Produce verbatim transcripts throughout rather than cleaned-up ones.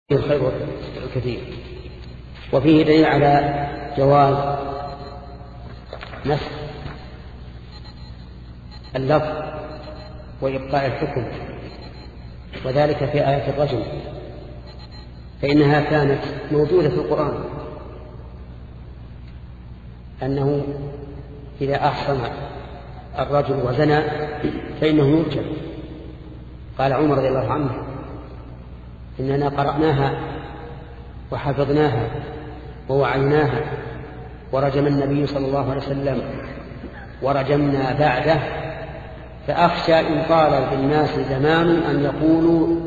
الخير الكثير. وفيه دليل على جواز نسخ اللفظ وإبقاء الحكم، وذلك في آية الرجم، فإنها كانت موجودة في القرآن أنه إذا أحصن الرجل وزنى فإنه يرجم. قال عمر رضي الله عنه: إننا قرأناها وحفظناها ووعيناها، ورجم النبي صلى الله عليه وسلم ورجمنا بعده، فأخشى إن طال بالناس زمان أن يقولوا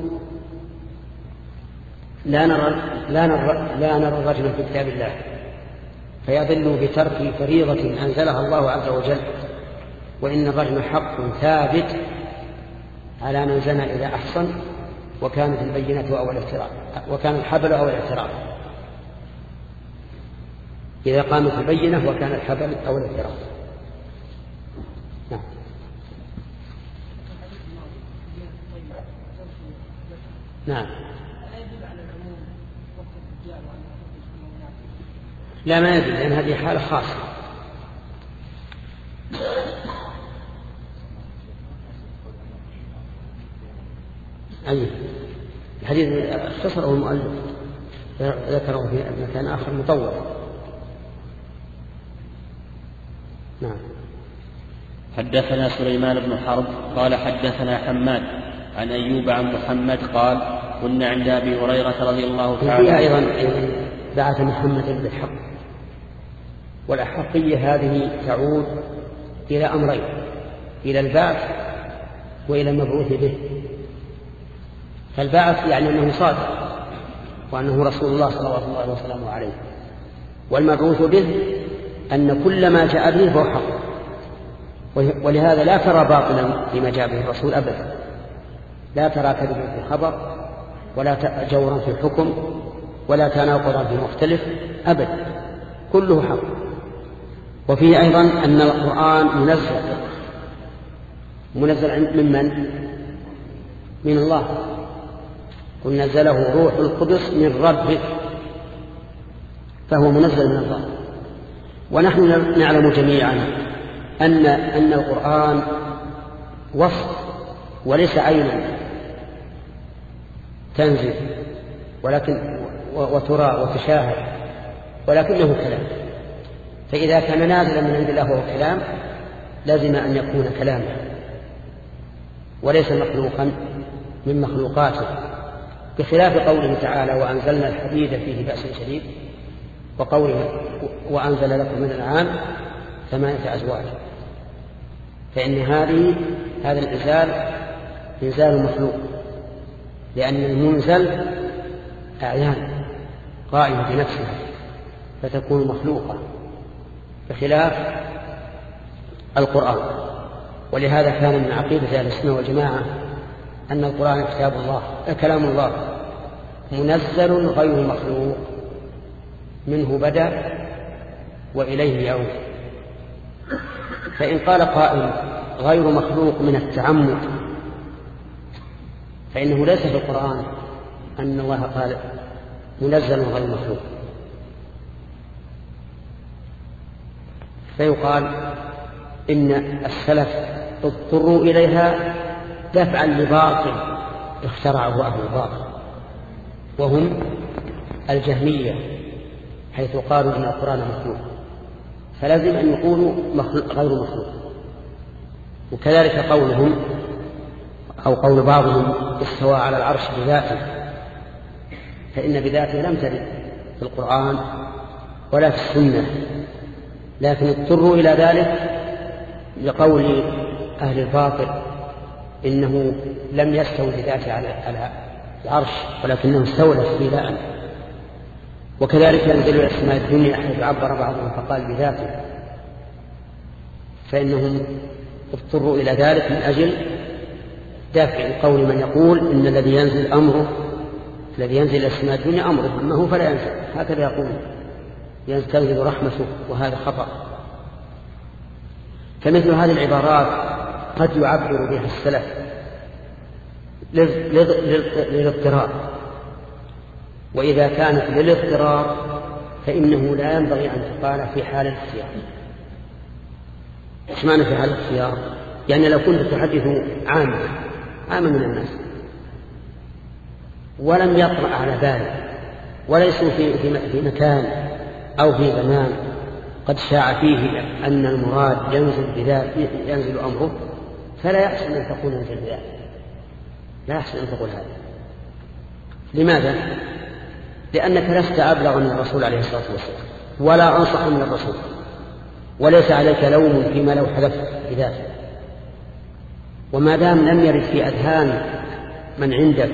لا نرى, لا نرى, لا نرى الرجم في كتاب الله، فيضل بترك فريضة أنزلها الله عز وجل. وإن الرجم حق ثابت على من زنى إذا أحصن، وكانت البينة أو الاعتراف، وكان الحبل أو الاعتراف. إذا قامت البينة وكان الحبل أو الاعتراف. نعم. نعم. لا، ما يدل، لأن هذه حالة خاصة. أي الحديث اختصره المؤلف، ذكره في مكان آخر مطول. نعم. حدثنا سليمان بن حرب قال حدثنا حماد عن أيوب عن محمد قال: كنا عند أبي هريرة رضي الله تعالى عنه. أيضا بعث محمد بالحق، والأحقية هذه تعود إلى أمرين: إلى البعث وإلى المبعوث به. فالبعث يعني أنه صادق وأنه رسول الله صلى الله عليه وسلم عليه، والمبعوث به أن كل ما جاء به فهو حق. ولهذا لا ترى باطلا فيما جاء به الرسول أبدا، لا ترى كذبا في خبر، ولا جورا في الحكم، ولا تناقضا في مختلف أبدا، كله حق. وفيه أيضا أن القرآن منزل منزل من من؟ من الله. قل نزله روح القدس من ربك، فهو منزل من الله. ونحن نعلم جميعا أن أن القرآن وصف وليس عينا تنزل ولكن وترى وتشاهد، ولكنه كلام. فإذا كان نازلا من عند الله وهو كلام لازم أن يكون كلاما وليس مخلوقا من مخلوقاته، بخلاف قوله تعالى: وأنزلنا الحديد فيه بأس شديد، وقوله: وأنزل لكم من الأنعام ثمانية أزواج. فإن هذه هذا الإنزال إنزال مخلوق، لأن المنزل أعيان قائمة بنفسها فتكون مخلوقة، بخلاف القرآن. ولهذا كان من عقيدة أهل السنة والجماعة أن القرآن كتاب الله، كلام الله منزل غير مخلوق، منه بدأ وإليه يعود. فإن قال قائل غير مخلوق من التعمد، فإنه ليس في القرآن أن الله قال منزل غير مخلوق، فيقال إن السلف اضطروا إليها دفعا لباطل اخترعه أهل الباطل، وهم الجهمية، حيث قالوا إن القرآن مخلوق، فلازم أن يقولوا غير مخلوق. وكذلك قولهم أو قول بعضهم استوى على العرش بذاته، فإن بذاته لم ترد في القرآن ولا في السنة، لكن اضطروا إلى ذلك لقول أهل الباطل إنه لم يستوي بذاته على العرش ولكنه استولى استيلاء. وكذلك ينزل الأسماء الدنيا حيث عبر بعضهم فقال بذاته، فإنهم اضطروا إلى ذلك من أجل دافع قول من يقول إن الذي ينزل أمره الذي ينزل الأسماء الدنيا أمره، أما هو فلا ينزل، هكذا يقول ينزل رحمته، وهذا خطأ. فمثل هذه العبارات قد يعبر بها السلف للاضطرار، وإذا كانت للاضطرار فإنه لا ينبغي أن تقال في حال الاختيار. إيش معنى في حال الاختيار؟ يعني لو كنت تحدث عاما عاما من الناس ولم يطرأ على بالك وليسوا في, في مكان أو في زمان قد شاع فيه أن المراد ينزل بذلك ينزل أمره، فلا يحسن أن تقول ينزل بذلك، لا يحسن أن تقول هذا. لماذا؟ لأنك لست أبلغ من الرسول عليه الصلاة والسلام ولا أنصح من الرسول، وليس عليك لوم فيما لو حدثت بذلك. وما دام لم يرد في أذهان من عندك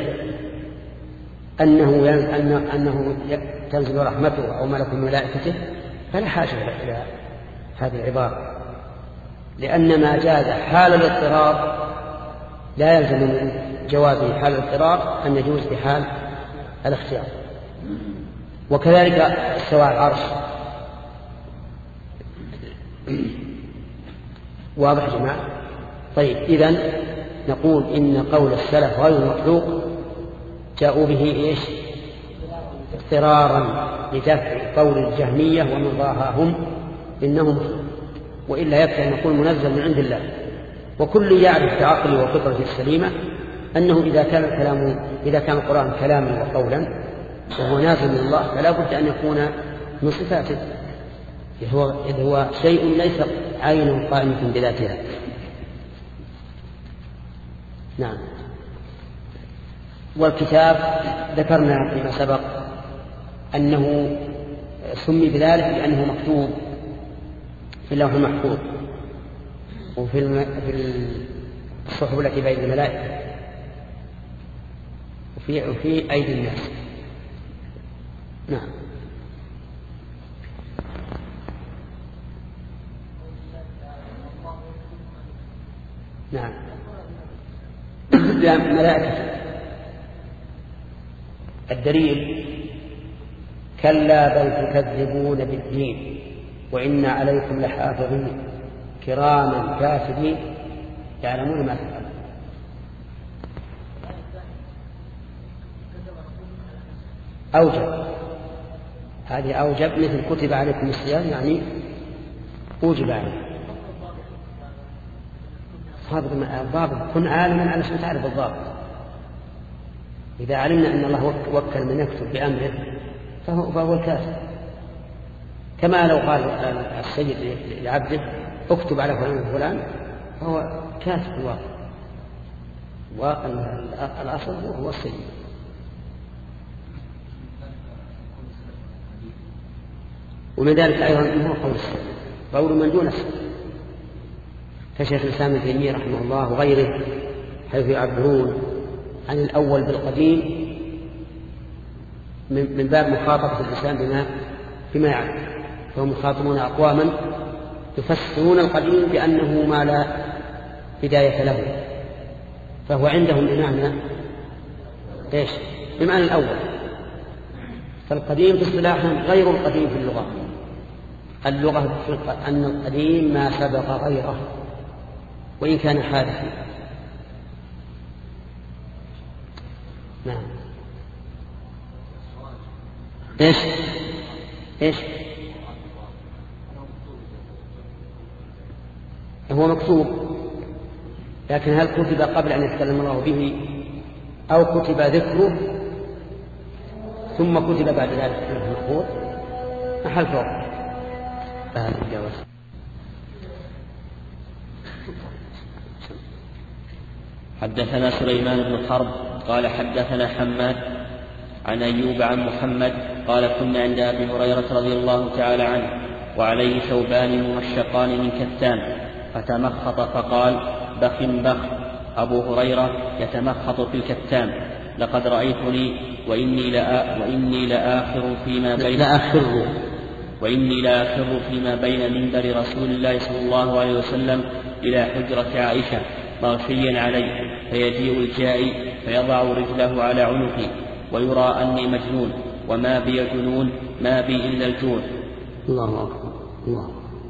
أنه, أنه تنزل رحمته أو ملك ملائكته فلا حاجة إلى هذه العبارة، لأن ما جاز حال الاضطرار لا يلزم من جوازه حال الاضطرار أن يجوز في حال الاختيار. وكذلك استواء العرش. واضح يا جماعة؟ طيب، إذن نقول إن قول السلف غير مطلوق جاءوا به إيش؟ اضطرارا لدفع قول الجهمية ومن ضاهاهم إنهم، وإلا يكفي أن نقول منزل من عند الله. وكل يعرف بعقله وفطرته السليمة أنه إذا كان الكلام إذا كان القرآن كلاما وقولا وهو نازل من الله فلا بد أن يكون من صفاته، إذ هو شيء ليس عين قائمة بذاتها. نعم. والكتاب ذكرنا فيما سبق أنه سمي بذلك لأنه مكتوب في اللوح المحفوظ وفي الم... في الصحف التي بين الملائكة وفي... وفي أيدي الناس. نعم. نعم. ملائكة. الدليل: كلا بل تكذبون بالدين وإن عليكم لحافظين كراما كاتبين يعلمون ما تفعلون. أوجب، هذه أوجب مثل كتب عليكم الصيام، يعني أوجب عليكم. الضابط كن عالما علشان تعرف الضابط. إذا علمنا أن الله وكل من يكتب بأمره فهو, فهو الكاتب، كما لو قال السيد لعبده اكتب على فلان وفلان فهو كاتب الواقع، والأصل هو السيد. ومن ذلك أيضا هو قول السيد، قول من دون السيد كشيخ الإسلام ابن تيمية رحمه الله وغيره، حيث يعبرون عن الأول بالقديم من باب مخاطبة الإنسان بما فيما يعلم، فهم مخاطبون أقواما يفسرون القديم بأنه ما لا بداية له، فهو عندهم بمعنى إيش؟ بمعنى الأول. فالقديم في اصطلاحهم غير القديم في اللغة. اللغة أن القديم ما سبق غيره وإن كان حادثا. نعم. إيش إيش هو مكتوب، لكن هل كتب قبل أن يتكلم الله به أو كتب ذكره ثم كتب بعد ذلك في المحفوظ؟ محل فرق. هذا الجواز. حدثنا سليمان بن حرب قال حدثنا حماد عن أيوب عن محمد قال كنا عند أبي هريرة رضي الله تعالى عنه وعليه ثوبان ممشقان من كتان فتمخط فقال بخ بخ أبو هريرة يتمخط في الكتان لقد رأيتني وإني لآ وإني لآخر فيما بين لآخر وإني لآخر فيما بين منبر رسول الله صلى الله عليه وسلم إلى حجرة عائشة مغشيا عليه، فيجيء الجائي فيضع رجله على عنقي ويرى أني مجنون وما بي جنون ما بي إلا الجوع. الله أكبر. الله.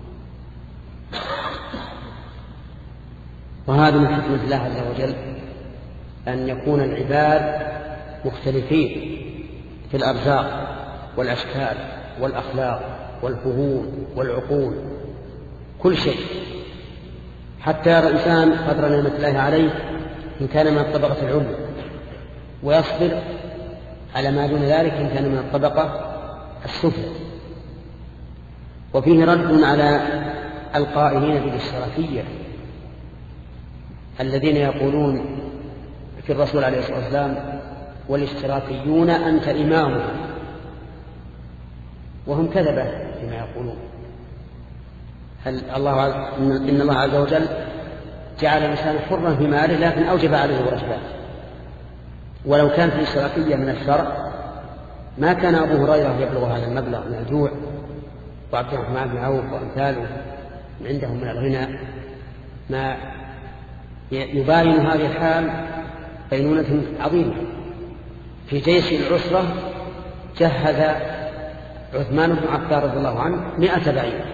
وهذا من حكمة الله عز وجل أن يكون العباد مختلفين في الأرزاق والأشكال والأخلاق والفهوم والعقول، كل شيء، حتى يرى الإنسان قدر نعمة الله عليه إن كان من الطبقة العليا، ويصبر على ما دون ذلك إن كان من الطبقة السفلى. وفيه رد على القائلين بالاشتراكية الذين يقولون في الرسول عليه الصلاة والسلام والاشتراكيون أنت إمامهم، وهم كذبة فيما يقولون. هل الله إن الله عز وجل جعل الإنسان حرا في ماله لكن أوجب عليه الواجبات، ولو كان في اشتراكية من الشرع ما كان أبو هريرة يبلغ هذا المبلغ من الجوع، وعبد الرحمن بن عوف وأمثاله عندهم من الغنى ما يباين هذه الحال بينونة عظيمة. في جيش العسرة جهز عثمان بن عفان رضي الله عنه مئة بعير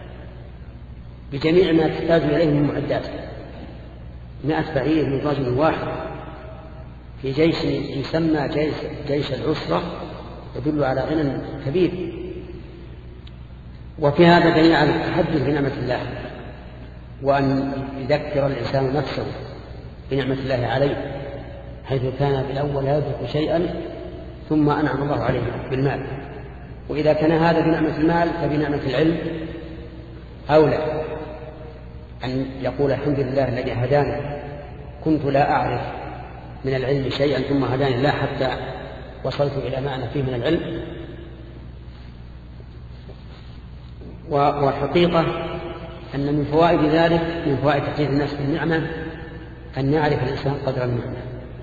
بجميع ما تحتاج إليه من معدات، مئة بعير من رجل واحد في جيش يسمى جيش, جيش العسرة يدل على غنى كبير. وفي هذا دليل على التحدث بنعمة الله، وأن يذكر الإنسان نفسه بنعمة الله عليه، حيث كان بالأول لا يدرك شيئا ثم أنعم الله عليه بالمال. وإذا كان هذا بنعمة المال فبنعمة العلم أولى أن يقول الحمد لله الذي هدانا، كنت لا أعرف من العلم شيئا ثم هداني الله حتى وصلت إلى ما أنا فيه من العلم. والحقيقة أن من فوائد ذلك، من فوائد تحديث الناس بالنعمة، أن يعرف الإنسان قدر النعمة،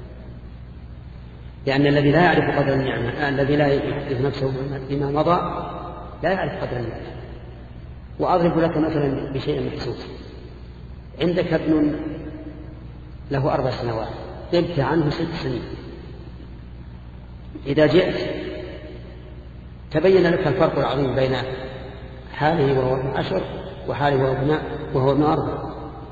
لأن الذي لا يعرف قدر النعمة، الذي لا يحدث نفسه بما مضى، لا يعرف قدر النعمة. وأضرب لك مثلا بشيء محسوس. عندك ابن له أربع سنوات، غبت عنه ست سنين، إذا جئت تبين لك الفرق العظيم بين حاله وهو ابن عشر وحاله وهو ابن, وهو ابن أربع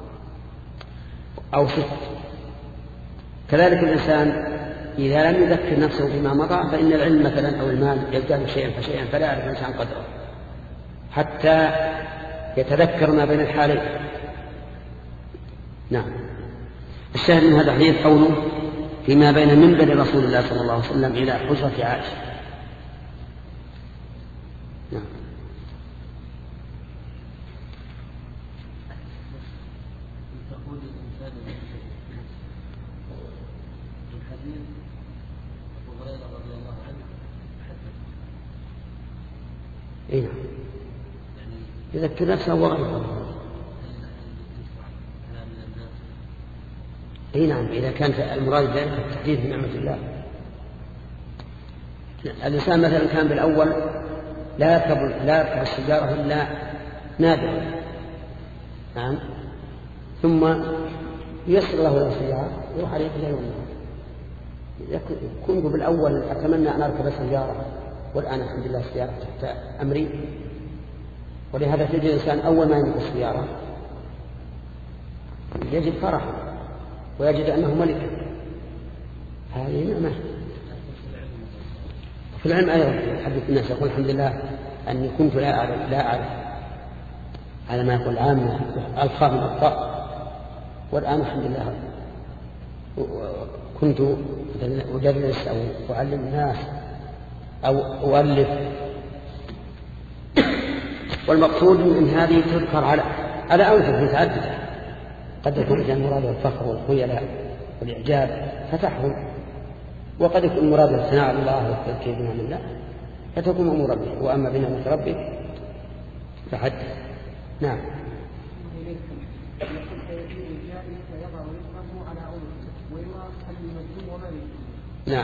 أو ست. كذلك الإنسان إذا لم يذكر نفسه بما مضى، فإن العلم مثلا أو المال يزداد شيئا فشيئا، فلا يعرف الإنسان قدره حتى يتذكر ما بين الحالين. نعم. الشاهد من هذا الحديث قوله فيما بين منبر رسول الله صلى الله عليه وسلم إلى حجرة عائشة. نعم. إيه نعم. يذكر نفسه وغيره. إيه نعم، إذا كان المراد ذلك التحديث بنعمة الله. الإنسان مثلا كان بالأول لا يركب لا يركب السيارة إلا نادرا، نعم، ثم ييسر له إلى السيارة يروح عليه إلى يوم. كنت بالأول أتمنى أن أركب السيارة، والآن الحمد لله السيارة تحت أمري. ولهذا تجد الإنسان أول ما يملك السيارة يجد فرحا ويجد أنه ملك. هذه نعمة. في العلم أيضا يحدث الناس يقول الحمد لله أني كنت لا أعرف لا أعرف على ما يقول العامة ألقى من أخطاء، والآن الحمد لله كنت أدرس أو أعلم الناس أو أؤلف. والمقصود من هذه تذكر على على أوجه متعددة، قد يكون الإنسان مراده الفخر والخيلاء والإعجاب فتحهم، وقد يكون مراده الثناء على الله والتذكير بنعم الله فتكون أمور ربه. وأما بنعمة ربه فحدث. نعم. نعم.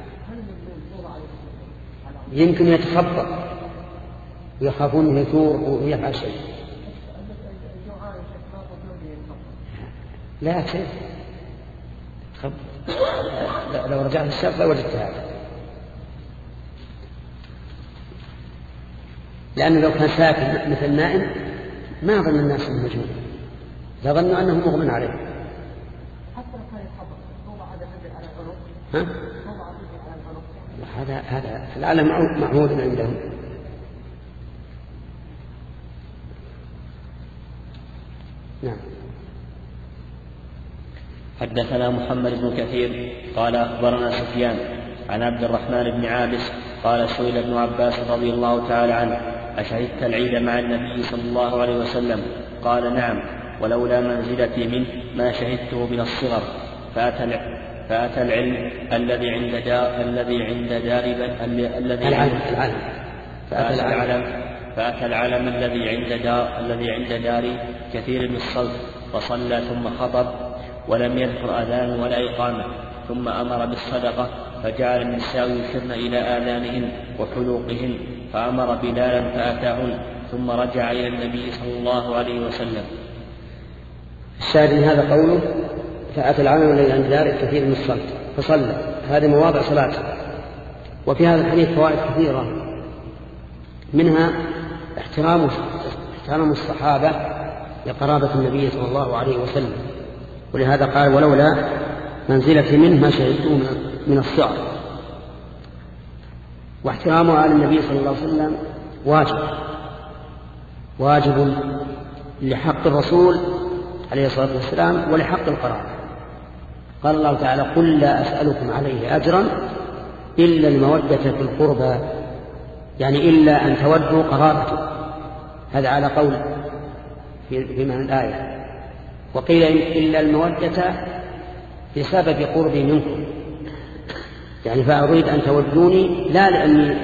يمكن يتخبط ويخافون أن يثور ويفعل شيء. لا شيء تخبط. لو رجعت الشاب لوجدت هذا، لأنه لو كان ساكن مثل نائم ما ظن الناس انه مجنون، لظنوا أنه مغمى عليه. حتى لو كان يتخبط توضع هذا الرجل على العنق، ها؟ توضع الرجل على العنق هذا هذا العلم معهود عندهم. نعم. حدثنا محمد بن كثير قال أخبرنا سفيان عن عبد الرحمن بن عابس قال سئل ابن عباس رضي الله تعالى عنه أشهدت العيد مع النبي صلى الله عليه وسلم؟ قال نعم، ولولا منزلتي منه ما شهدته من الصغر. فأتى فأتى العلم الذي عند دار الذي عند دار الذي العلم العلم فأتى العلم فأتى العلم الذي عند دار الذي عند دار كثير من الصلب فصلى ثم خطب ولم يذكر أذان ولا إقامة، ثم أمر بالصدقة فجعل النساء يشرن إلى آذانهن وحلوقهن، فأمر بلالا فأتاهن، ثم رجع إلى النبي صلى الله عليه وسلم. الشاهد من هذا قوله فأتى العلم الذي عند دار كثير من الصلب فصلى، هذه مواضع صلاته. وفي هذا الحديث فوائد كثيرة، منها احترام احترام الصحابة لقرابة النبي صلى الله عليه وسلم، ولهذا قال ولولا منزلتي منه ما شهدته من الصغر. واحترام آل النبي صلى الله عليه وسلم واجب واجب لحق الرسول عليه الصلاة والسلام ولحق القرابة. قال الله تعالى قل لا أسألكم عليه أجرا إلا المودة في القربى، يعني إلا أن تودوا قرابته، هذا على قول في معنى الآية. وقيل إلا المودة بسبب قربي منكم، يعني فأريد أن تودوني لا لأني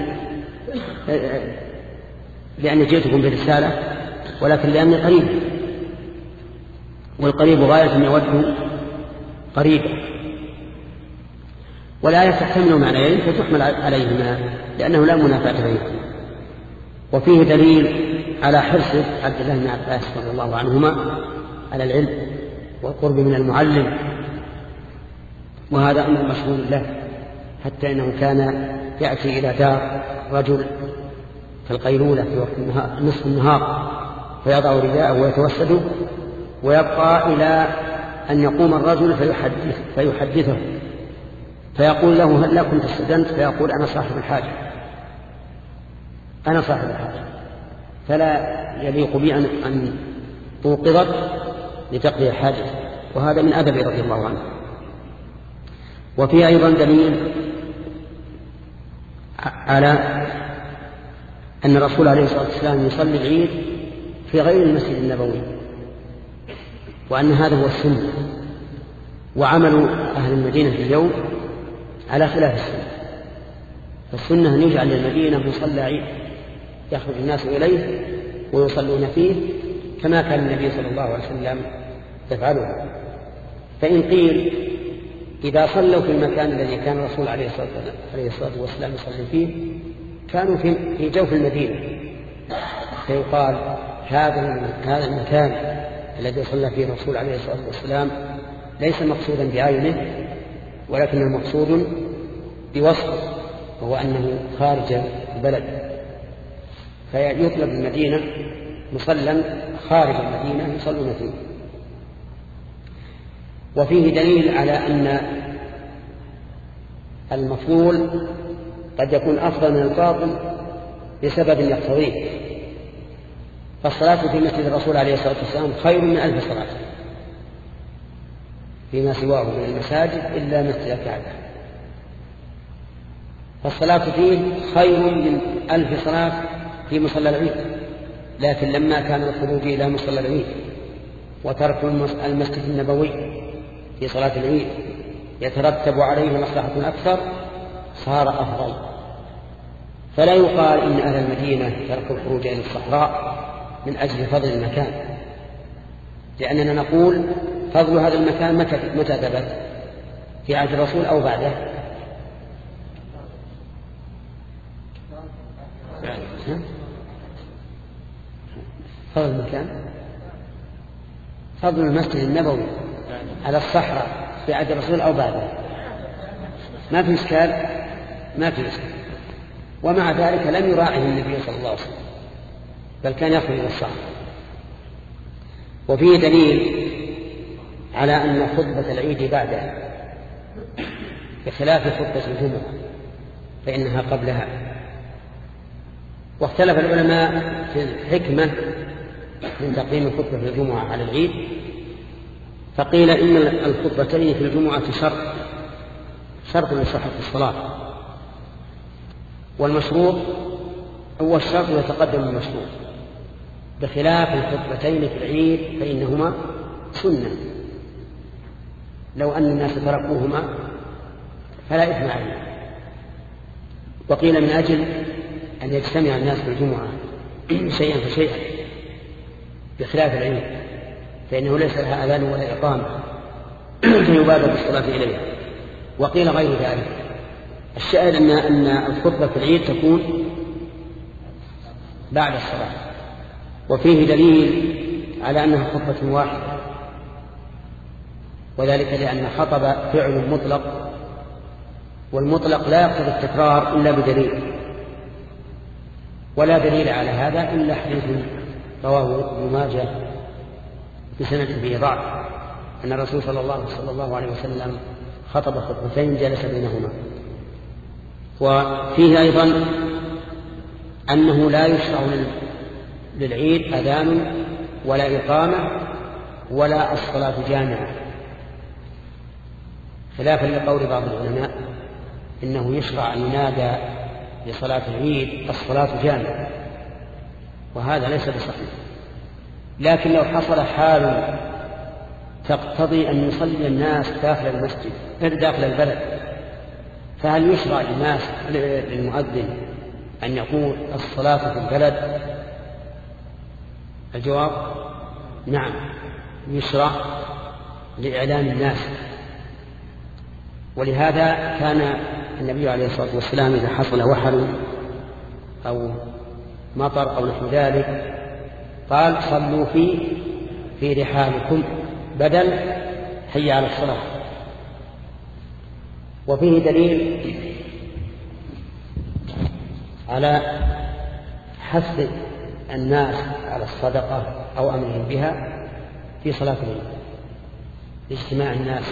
لأني جئتكم برسالة، ولكن لأني قريب، والقريب غاية أن يود قريبا. والآية تحتمل معنيين فتحمل عليهما لأنه لا منافاة بينهما. وفيه دليل على حرص عبد الله بن عباس رضي الله عنهما على العلم والقرب من المعلم، وهذا أمر مشهور له، حتى إنه كان يأتي إلى دار رجل في القيلولة في وقت النهار نصف النهار فيضع رداءه ويتوسد، ويبقى إلى أن يقوم الرجل فيحدث فيحدثه فيقول له هل كنت استدنت؟ فيقول أنا صاحب الحاجة أنا صاحب الحاجة فلا يليق بي أن توقظت لتقضي حاجة، وهذا من أدب رضي الله عنه. وفي أيضا دليل على أن الرسول عليه الصلاة والسلام يصلي العيد في غير المسجد النبوي، وأن هذا هو السنة، وعمل أهل المدينة اليوم على خلاف السنة. فالسنة أن يجعل للمدينة مصلى عيد يخرج الناس إليه ويصلون فيه كما كان النبي صلى الله عليه وسلم يفعله. فإن قيل إذا صلوا في المكان الذي كان الرسول عليه الصلاة والسلام يصلي فيه كانوا في جوف المدينة، فيقال هذا هذا المكان الذي صلى فيه الرسول عليه الصلاة والسلام ليس مقصودا بعينه، ولكنه مقصود بوصفه، وهو أنه خارج البلد، فيطلب المدينة مصلى خارج المدينة يصلون فيه. وفيه دليل على أن المفضول قد يكون أفضل من الفاضل بسبب يقتضيه، فالصلاة في مسجد الرسول عليه الصلاة والسلام خير من ألف صلاة فيما سواه من المساجد إلا مسجد الكعبة، فالصلاة فيه خير من ألف صلاة في مصلى العيد. لكن لما كان الخروج إلى مصلى العيد وترك المسجد النبوي في صلاة العيد يترتب عليه مصلحة أكثر صار أفضل. فلا يقال إن أهل المدينة تركوا الخروج إلى الصحراء من أجل فضل المكان، لأننا نقول فضل هذا المكان متى ثبت؟ في عهد الرسول أو بعده؟ فضل المكان فضل المسجد النبوي على الصحراء في عهد الرسول أو بعده ما في إشكال ما في إشكال. ومع ذلك لم يراعه النبي صلى الله عليه وسلم، بل كان يخرج إلى الصحراء. وفيه دليل على أن خطبة العيد بعدها بخلاف خطبة الجمعة، فإنها قبلها. واختلف العلماء في الحكمة من تقديم الخطبة في الجمعة على العيد، فقيل إن الخطبتين في الجمعة شرط شرط لصحة الصلاة، والمشروط هو الشرط يتقدم المشروط، بخلاف الخطبتين في العيد فإنهما سنة، لو أن الناس تركوهما فلا إثم عليه. وقيل من أجل أن يجتمع الناس في الجمعة شيئا فشيئا، بخلاف العيد فإنه ليس لها أذان ولا إقامة فيبادر بالصلاة إليها. وقيل غير ذلك. الشاهد أن أن الخطبة في العيد تكون بعد الصلاة، وفيه دليل على أنها خطبة واحدة، وذلك لأن خطب فعل مطلق، والمطلق لا يقتضي التكرار إلا بدليل، ولا دليل على هذا إلا حديث رواه ابن ماجه بسند فيه ضعف أن الرسول صلى الله, صلى الله عليه وسلم خطب خطبتين جلس بينهما. وفيه أيضا أنه لا يشرع للعيد أذان ولا إقامة ولا الصلاة جامعة، خلافا لقول بعض العلماء إنه يشرع أن ينادى لصلاة العيد الصلاة جامعة، وهذا ليس بصحيح. لكن لو حصل حال تقتضي أن يصلي الناس داخل المسجد داخل البلد، فهل يشرع للناس للمؤذن أن يقول الصلاة في البلد؟ الجواب نعم، يشرع لإعلام الناس. ولهذا كان النبي عليه الصلاة والسلام إذا حصل وحل أو مطر أو نحو ذلك قال صلوا في في رحالكم بدل حي على الصلاة. وفيه دليل على حث الناس على الصدقة أو أمرهم بها في صلاة العيد لاجتماع الناس،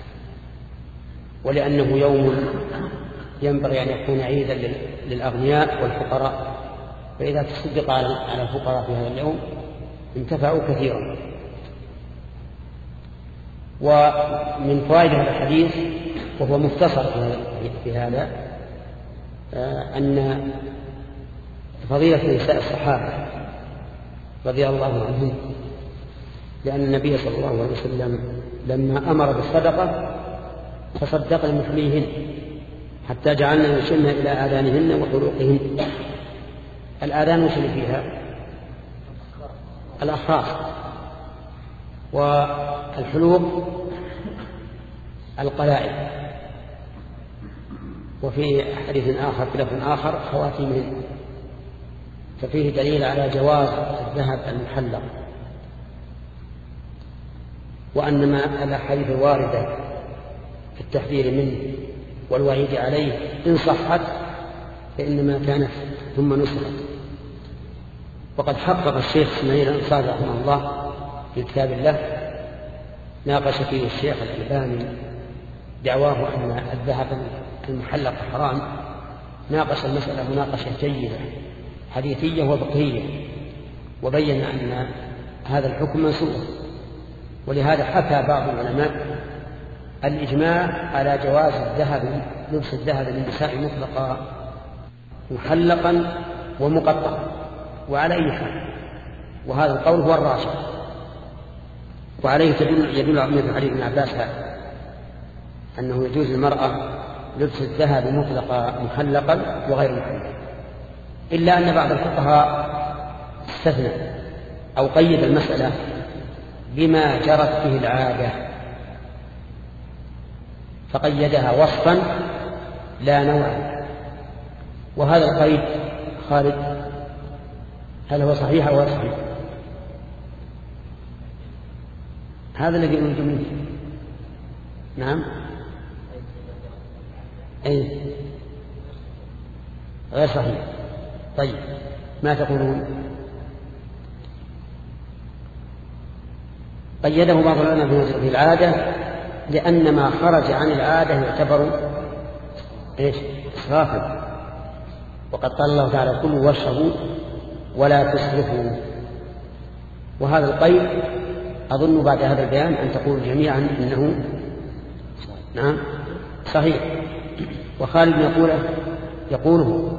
ولأنه يوم ينبغي أن يكون عيدا للأغنياء والفقراء، فإذا تصدق على الفقراء في هذا اليوم انتفعوا كثيرا. ومن فوائد هذا الحديث وهو مختصر في هذا أن فضيلة نساء الصحابة رضي الله عنهم، لأن النبي صلى الله عليه وسلم لما أمر بالصدقة تصدقن مثليهن حتى جعلنا يشن إلى آذانهن وحلوقهن. الآذان وش اللي فيها؟ الأخراس، والحلوق القلائد، وفي حديث آخر في لفظ آخر خواتيمهن. ففيه دليل على جواز الذهب المحلق، وأن ما الأحاديث الواردة في التحذير منه والوعيد عليه إن صحت فإنما كانت ثم نسخت. وقد حقق الشيخ اسماعيل الأنصاري رحمه الله في كتاب الله ناقش فيه الشيخ الألباني دعواه أن الذهب المحلق حرام، ناقش المسألة مناقشة جيدة حديثية وفقهية، وبين أن هذا الحكم منسوخ. ولهذا حكى بعض العلماء الإجماع على جواز الذهب لبس الذهب للنساء مطلقا محلقا ومقطعا وعلى أي حال، وهذا القول هو الراجح، وعليه تدل يدل على حديث ابن عباس هذا أنه يجوز للمرأة لبس الذهب مطلقا محلقا وغير محلق، إلا أن بعض الفقهاء استثنى أو قيد المسألة بما جرت به العادة، فقيدها وصفا لا نوعا. وهذا القيد خالد هل هو صحيح أو غير صحيح؟ هذا الذي يقول الجميع. نعم أي غير صحيح. طيب ما تقولون؟ قيده بعض العلماء في العادة لأن ما خرج عن العادة يعتبر إيش؟ إسرافا، وقد قال الله تعالى كلوا واشربوا ولا تسرفوا. وهذا القيد أظن بعد هذا البيان أن تقول جميعا إنه نعم صحيح. وخالد يقوله يقوله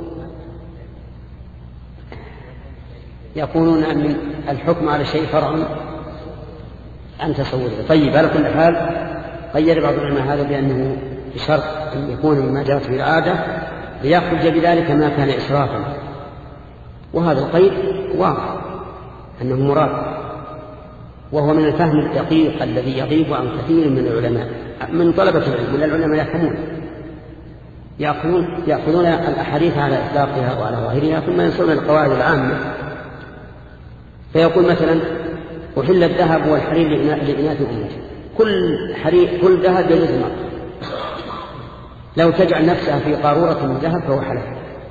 يقولون أن الحكم على شيء فرع عن تصوره. طيب على كل حال قيد بعض العلماء هذا بأنه بشرط أن يكون مما جرت به العادة ليخرج بذلك ما كان إسرافا، وهذا القيد واضح أنه مراد، وهو من الفهم الدقيق الذي يغيب عن كثير من العلماء من طلبة العلم. من العلماء يفهمون يأخذون يأخذون الأحاديث على إطلاقها وعلى ظاهرها ثم ينصرون القواعد العامة. فيقول مثلا أحل الذهب والحرير لإناث أمتي، كل حرير كل ذهب يجوز المرأة، لو تجعل نفسها في قارورة من ذهب فهو حلال.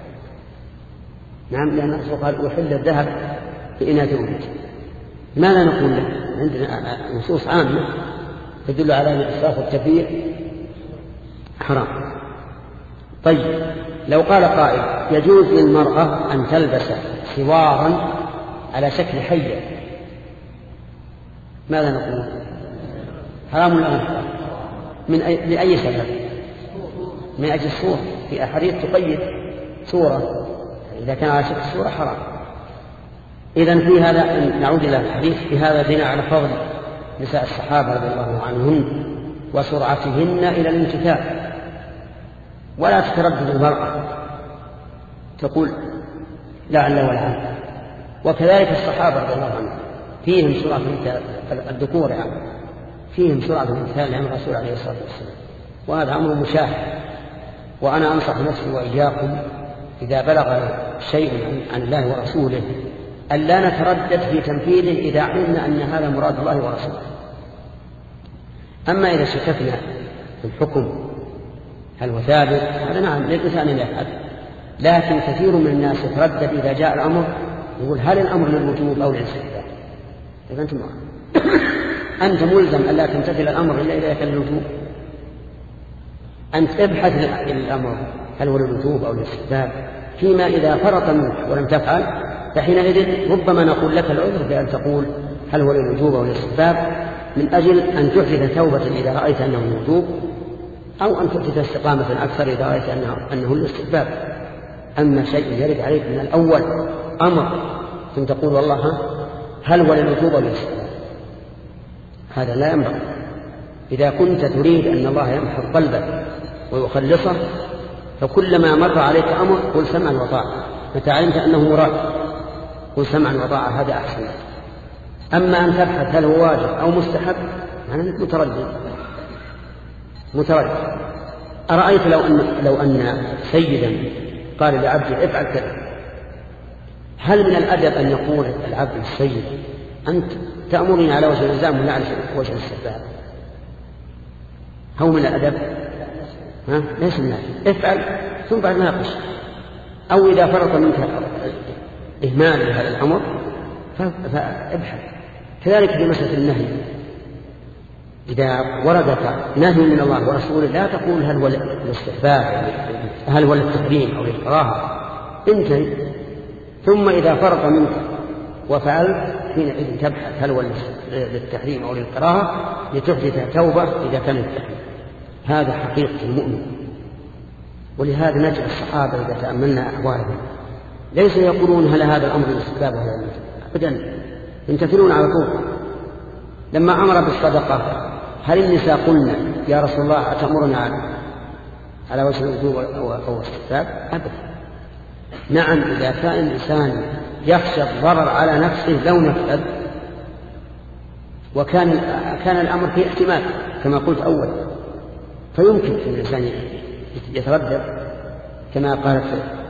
نعم، لأن الرسول قال أحل الذهب لإناث أمتي. ماذا نقول له؟ عندنا نصوص عامة تدل على أن الإسراف والتبذير حرام. طيب لو قال قائل يجوز للمرأة أن تلبس سوارا على شكل حية، ماذا نقول؟ حرام الآن من أي... لأي سبب؟ من أجل الصورة، في أحاديث تقيد صورة، إذا كان على شكل صورة حرام. إذن في هذا نعود إلى الحديث، في هذا دين على فضل نساء الصحابة رضي الله عنهن وسرعتهن إلى الامتثال، ولا تتردد المرأة تقول لعل ولعل. وكذلك الصحابة رضي الله عنهم فيهم سرعة الامتثال، الذكور يعني فيهم سرعة الامتثال لأمر الرسول عليه الصلاة والسلام، وهذا أمر مشاهد. وأنا أنصح نفسي وإياكم إذا بلغ شيء عن الله ورسوله ألا نتردد في تنفيذه إذا علمنا أن هذا مراد الله ورسوله. أما إذا شككنا في الحكم هل هو ثابت، هذا نعم للإنسان أن يفعل، لكن كثير من الناس يتردد إذا جاء الأمر يقول هل الأمر للوجوب أو للاستحباب؟ إذا أنت أنت ملزم ألا تمتثل الأمر إلا إذا كان للوجوب. أنت ابحث الأمر هل هو للوجوب أو للاستحباب، فيما إذا فرط منك ولم تفعل فحينئذ ربما نقول لك العذر بأن تقول هل هو للوجوب أو للاستحباب، من أجل أن تحدث توبة إذا رأيت أنه للوجوب، أو أن تحدث استقامة أكثر إذا رأيت أنه, أنه للاستحباب. أما شيء يرد عليك من الأول أمر ثم تقول والله هل هو للوجوب أو للاستحباب، هذا لا ينبغي. إذا كنت تريد أن الله يمحو قلبك ويخلصه فكلما مر عليك أمر قل سمعا وطاعة، متى علمت أنه مراد قل سمعا وطاعة، هذا أحسن. أما أن تبحث هل هو واجب أو مستحب يعني أنك متردد متردد. أرأيت لو أن, لو أن سيدا قال لعبده افعل كذا، هل من الأدب أن يقول العبد السيد أنت تأمرني على وجه الإلزام ولا على وجه الاستحباب؟ هو من الأدب؟ ها؟ ليس من الأدب. افعل ثم بعد ناقش. أو إذا فرط منك إهمال لهذا الأمر فابحث. كذلك في مسألة النهي، إذا وردك نهي من الله ورسوله لا تقول هل هو الاستحباب هل هو للتحريم أو للكراهة، انتهي. ثم إذا فرط منك وفعلت حينئذ تبحث هل هو للتحريم أو للكراهة لتحدث توبة إذا كان للتحريم. هذا حقيقة المؤمن. ولهذا نجد الصحابة إذا تأملنا أحوالهم ليس يقولون هل هذا الأمر للاستحباب ولا لا، أبدا يمتثلون على طول. لما أمر بالصدقة هل النساء قلنا يا رسول الله أتأمرنا على وجه الوجوب أو الاستحباب؟ أبدا. نعم إذا كان الإنسان يخشى الضرر على نفسه لو نفذ وكان كان الأمر فيه احتمال كما قلت أول، فيمكن أن الإنسان يتردد، كما قالت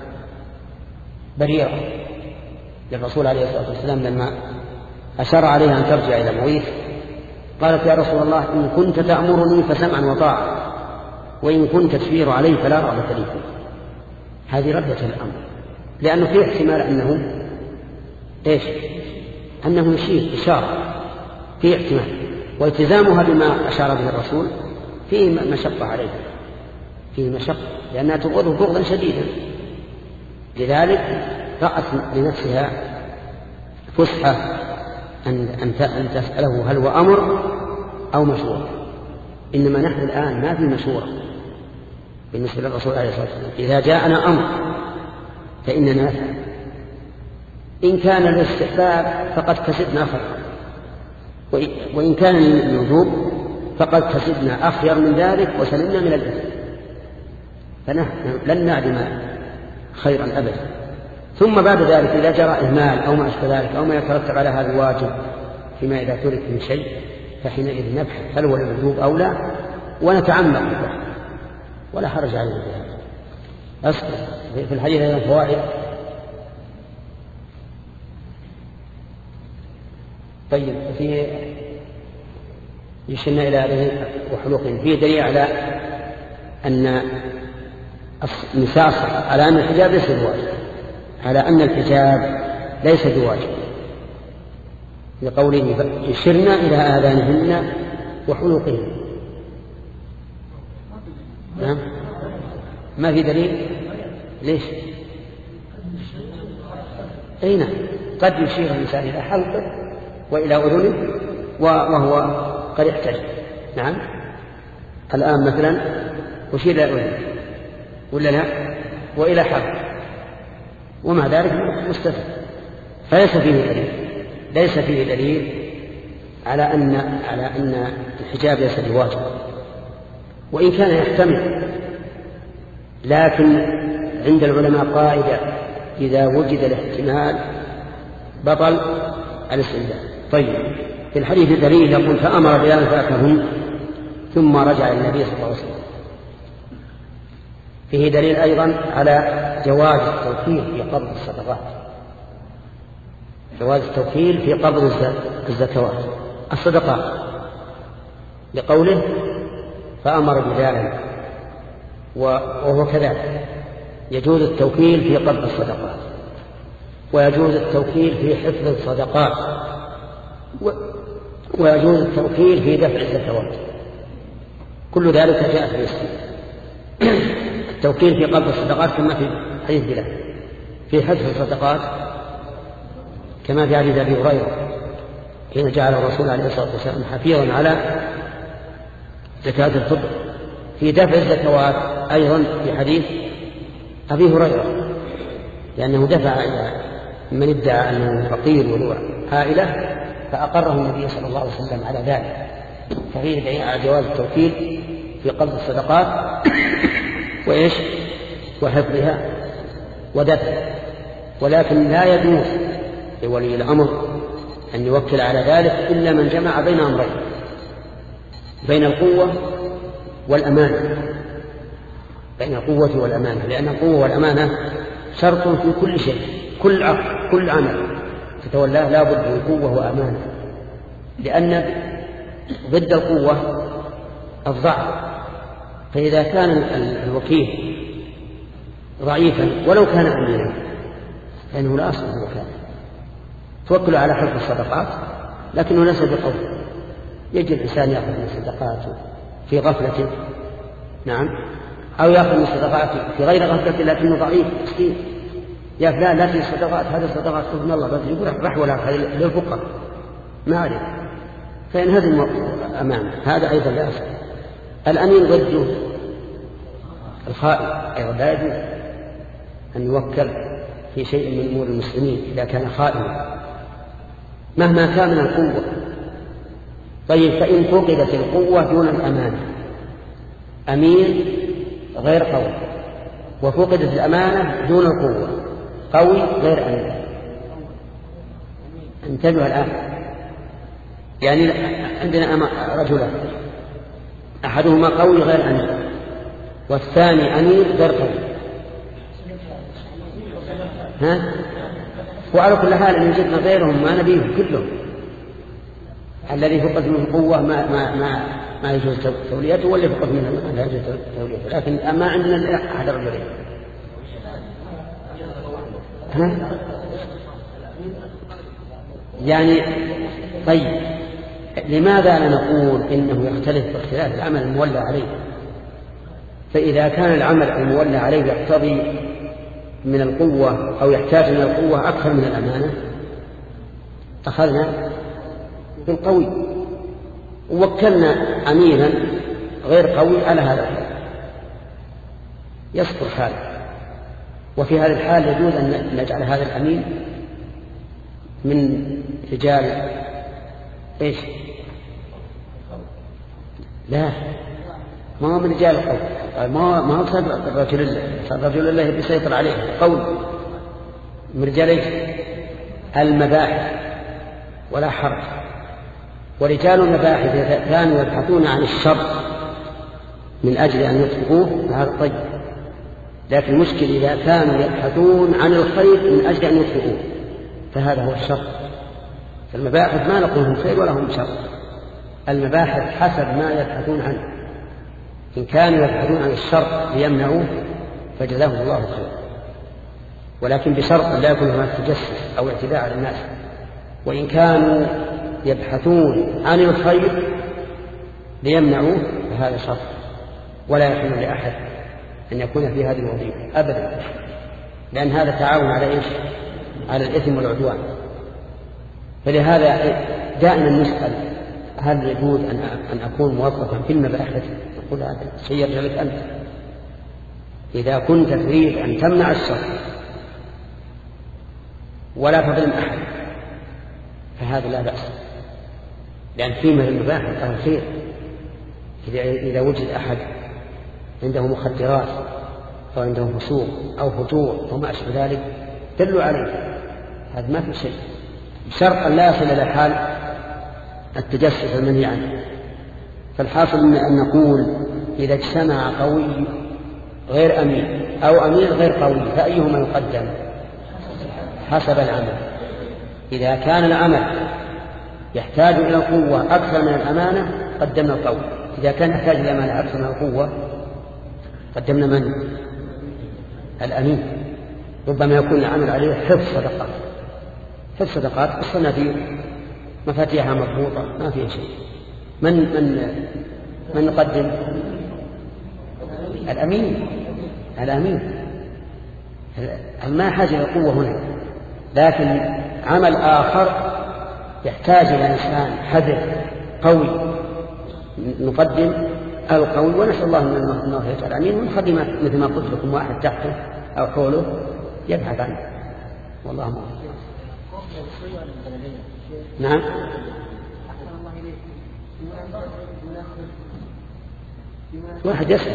بريرة للرسول عليه الصلاة والسلام لما أشار عليها أن ترجع إلى مويت، قالت يا رسول الله إن كنت تأمرني فسمعا وطاعة، وإن كنت تشير علي فلا رغبة لي فيه. هذه ردة الأمر، لأنه فيه احتمال أنه إيش؟ أنه يشير إشارة، فيه احتمال، والتزامها بما أشار به الرسول فيه مشقة عليه، فيه مشقة لأنها تبغضه بغضا شديدا. لذلك رأت لنفسها فسحة أن أن تسأله هل هو أمر أو مشورة. إنما نحن الآن ما في مشورة بالنسبة للرسول عليه الصلاة والسلام. إذا جاءنا أمر فإننا نفعل، إن كان الاستحباب فقد كسبنا خيرا، وإن كان الوجوب فقد كسبنا أخير من ذلك وسلمنا من الإثم، فنحن لن نعدم خيرا أبدا. ثم بعد ذلك إذا جرى إهمال أو ما أشبه ذلك أو ما يترتب على هذا الواجب فيما إذا ترك من شيء فحينئذ نبحث هل هو الوجوب أو لا ونتعمق به ولا حرج عليه بهذا. أصبر في الحديث أيضا فوائد. طيب في يشرنا إلى هذه وحلوق فيه دليل على أن النساء على أن الحجاب ليس بواجب، على أن الحجاب ليس بواجب لقوله يشرنا إلى آذانهن وحلوقهن. نعم ما في دليل. ليش؟ أي نعم قد يشير الإنسان إلى حلقه وإلى أذنه وهو قد يحتاج. نعم الآن مثلا أشير إلى أذنه ولا لا وإلى حلقه ومع ذلك مستثنى، فليس فيه دليل ليس فيه دليل على أن على أن الحجاب ليس بواجب، وإن كان يحتمل. لكن عند العلماء قاعدة إذا وجد الاحتمال بطل الاستنزاف. طيب في الحديث دليل يقول فأمر بلال فأكلهم ثم رجع النبي صلى الله عليه وسلم. فيه دليل أيضا على جواز التوكيل في قبض الصدقات، جواز التوكيل في قبض الزكوات الصدقات لقوله فأمر بذلك، وهو كذلك يجوز التوكيل في قبض الصدقات ويجوز التوكيل في حفظ الصدقات ويجوز التوكيل في دفع الزكوات، كل ذلك جاء في السنة. التوكيل في قبض الصدقات كما في حديث بلال، في حفظ الصدقات كما في حديث أبي هريرة حين جعل الرسول عليه الصلاة والسلام حفيظا على زكاة الفطر، في دفع الزكوات أيضا في حديث أبي هريرة لأنه دفع إلى من ادعى أنه فقير وله عائلة فأقره النبي صلى الله عليه وسلم على ذلك، ففيه دليل على جواز التوكيل في قبض الصدقات وإيش وحفظها ودفعها. ولكن لا يجوز لولي الأمر أن يوكل على ذلك إلا من جمع بين أمرين، بين القوة والأمانة، بين القوة والأمانة، لأن القوة والأمانة شرط في كل شيء، كل عقد كل عمل تتولاه لا بد من قوة وأمانة، لأن ضد القوة الضعف. فإذا كان الوكيل ضعيفا ولو كان أمينا فإنه لا أصل الوكالة، توكل على حفظ الصدقات لكنه ليس بقوة. يجي الإنسان يأخذ من الصدقات في غفلة، نعم، أو يأخذ من الصدقات في غير غفلة لكنه ضعيف مسكين، يا فلان لا تجي الصدقات، هذه الصدقات سبحان الله بس يقول رح ولا للفقراء ما أعرف، فإن هذا أمامه هذا أيضا لا أصل. الأمين ضده الخائن أيضا لا يجوز أن يوكل في شيء من أمور المسلمين إذا كان خائنا مهما كان من القوة. طيب فإن فقدت القوة دون الأمانة، أمين غير قوي، وفقدت الأمانة دون القوة، قوي غير أمين. انتبهوا الآن، يعني عندنا رجلان أحدهما قوي غير أمين والثاني أمين غير قوي، ها؟ وعلى كل حال إن وجدنا غيرهم ما نبيهم كلهم، الذي فقد منه القوة ما ما ما ما يجوز توليته، واللي فقد منه ما لا يجوز توليته، لكن ما عندنا أحد الرجلين. ها؟ يعني طيب لماذا لا نقول إنه يختلف باختلاف العمل المولى عليه؟ فإذا كان العمل المولى عليه يقتضي من القوة أو يحتاج من القوة أكثر من الأمانة أخذنا بالقوي، ووكلنا أمينا غير قوي على هذا الحال يصبر حاله. وفي هذه الحال يجوز أن نجعل هذا الأمين من رجال إيش؟ لا، ما هو من رجال القوم، ما ما هو صار رجل الله، صار رجل الله بيسيطر عليه قول من رجال إيش؟ المباحث ولا حرج. ورجال المباحث كانوا يبحثون عن الشر من أجل أن يطلقوه فهذا طيب، لكن المشكل إذا كانوا يبحثون عن الخير من أجل أن يطلقوه فهذا هو الشر. فالمباحث ما نقول هم خير ولا هم شر، المباحث حسب ما يبحثون عنه. إن كانوا يبحثون عن الشر ليمنعوه فجزاهم الله خير، ولكن بشرط لا يكون هناك تجسس أو اعتداء على الناس. وإن كانوا يبحثون عن الخير ليمنعوه فهذا شر، ولا يحل لأحد أن يكون في هذه الوظيفة أبدا، لأن هذا تعاون على إيش؟ على الإثم والعدوان. فلهذا دائما نسأل هل يجوز أن أكون موظفا في المباحث؟ نقول هذا شيء يرجع لك أنت. إذا كنت تريد أن تمنع الشر ولا تظلم أحد فهذا لا بأس، لأن فيما المباحث أو الخير. إذا وجد أحد عنده مخدرات أو عنده فسوق أو فطور أو ما أشبه ذلك دلوا عليه، هذا ما في شيء، بشرط أن لا يصل إلى حال التجسس المنهي عنه. فالحاصل أن نقول إذا اجتمع قوي غير أمين أو أمين غير قوي فأيهما يقدم؟ حسب العمل. إذا كان العمل يحتاج إلى القوة أكثر من الأمانة قدمنا القوي، إذا كان يحتاج إلى الأمانة أكثر من القوة قدمنا من؟ الأمين. ربما يكون العمل عليه حفظ صدقات، حفظ صدقات الصناديق مفاتيحها مربوطة ما فيها شيء، من من من نقدم؟ الأمين. الأمين ما حاجة إلى القوة هنا، لكن عمل آخر يحتاج إلى إنسان حذر قوي نقدم القوي، ونسأل الله من الله يجعل أمين، ونخلي مثل ما قلت لكم واحد تحته أو حوله يبحث عنه، والله ما نعم. واحد يسأل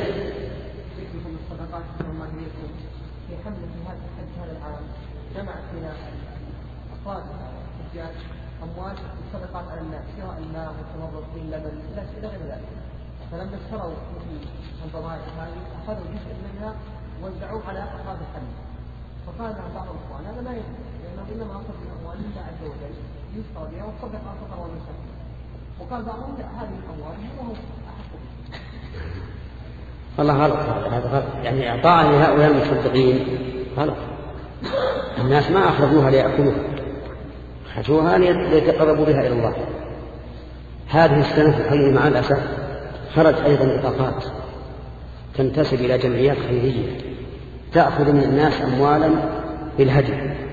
في حملة هذا العام جمعت بين أفراد الرجال أموال الصدقات على الناس سواء الماء والتمرد واللبن إلى غير ذلك، فلما اشتروا مثل الضمائر هذه أخذوا جزء منها ووزعوه على أفراد الحملة. فقال لهم بعض الإخوان هذا ما يجوز، لأنه إنما أخذ الأموال لله عز وجل يشترى بها والصدقة على الفقراء والمساكين. وقال بعضهم لا، هذه الأموال هو أحق بها. والله غلط، هذا غلط، يعني إعطاء لهؤلاء المتصدقين غلط. الناس ما أخرجوها ليأكلوها، أخرجوها ليتقربوا بها إلى الله. هذه السنة الحقيقة مع الأسف خرج أيضا بطاقات تنتسب إلى جمعيات خيرية تأخذ من الناس أموالا بالهدي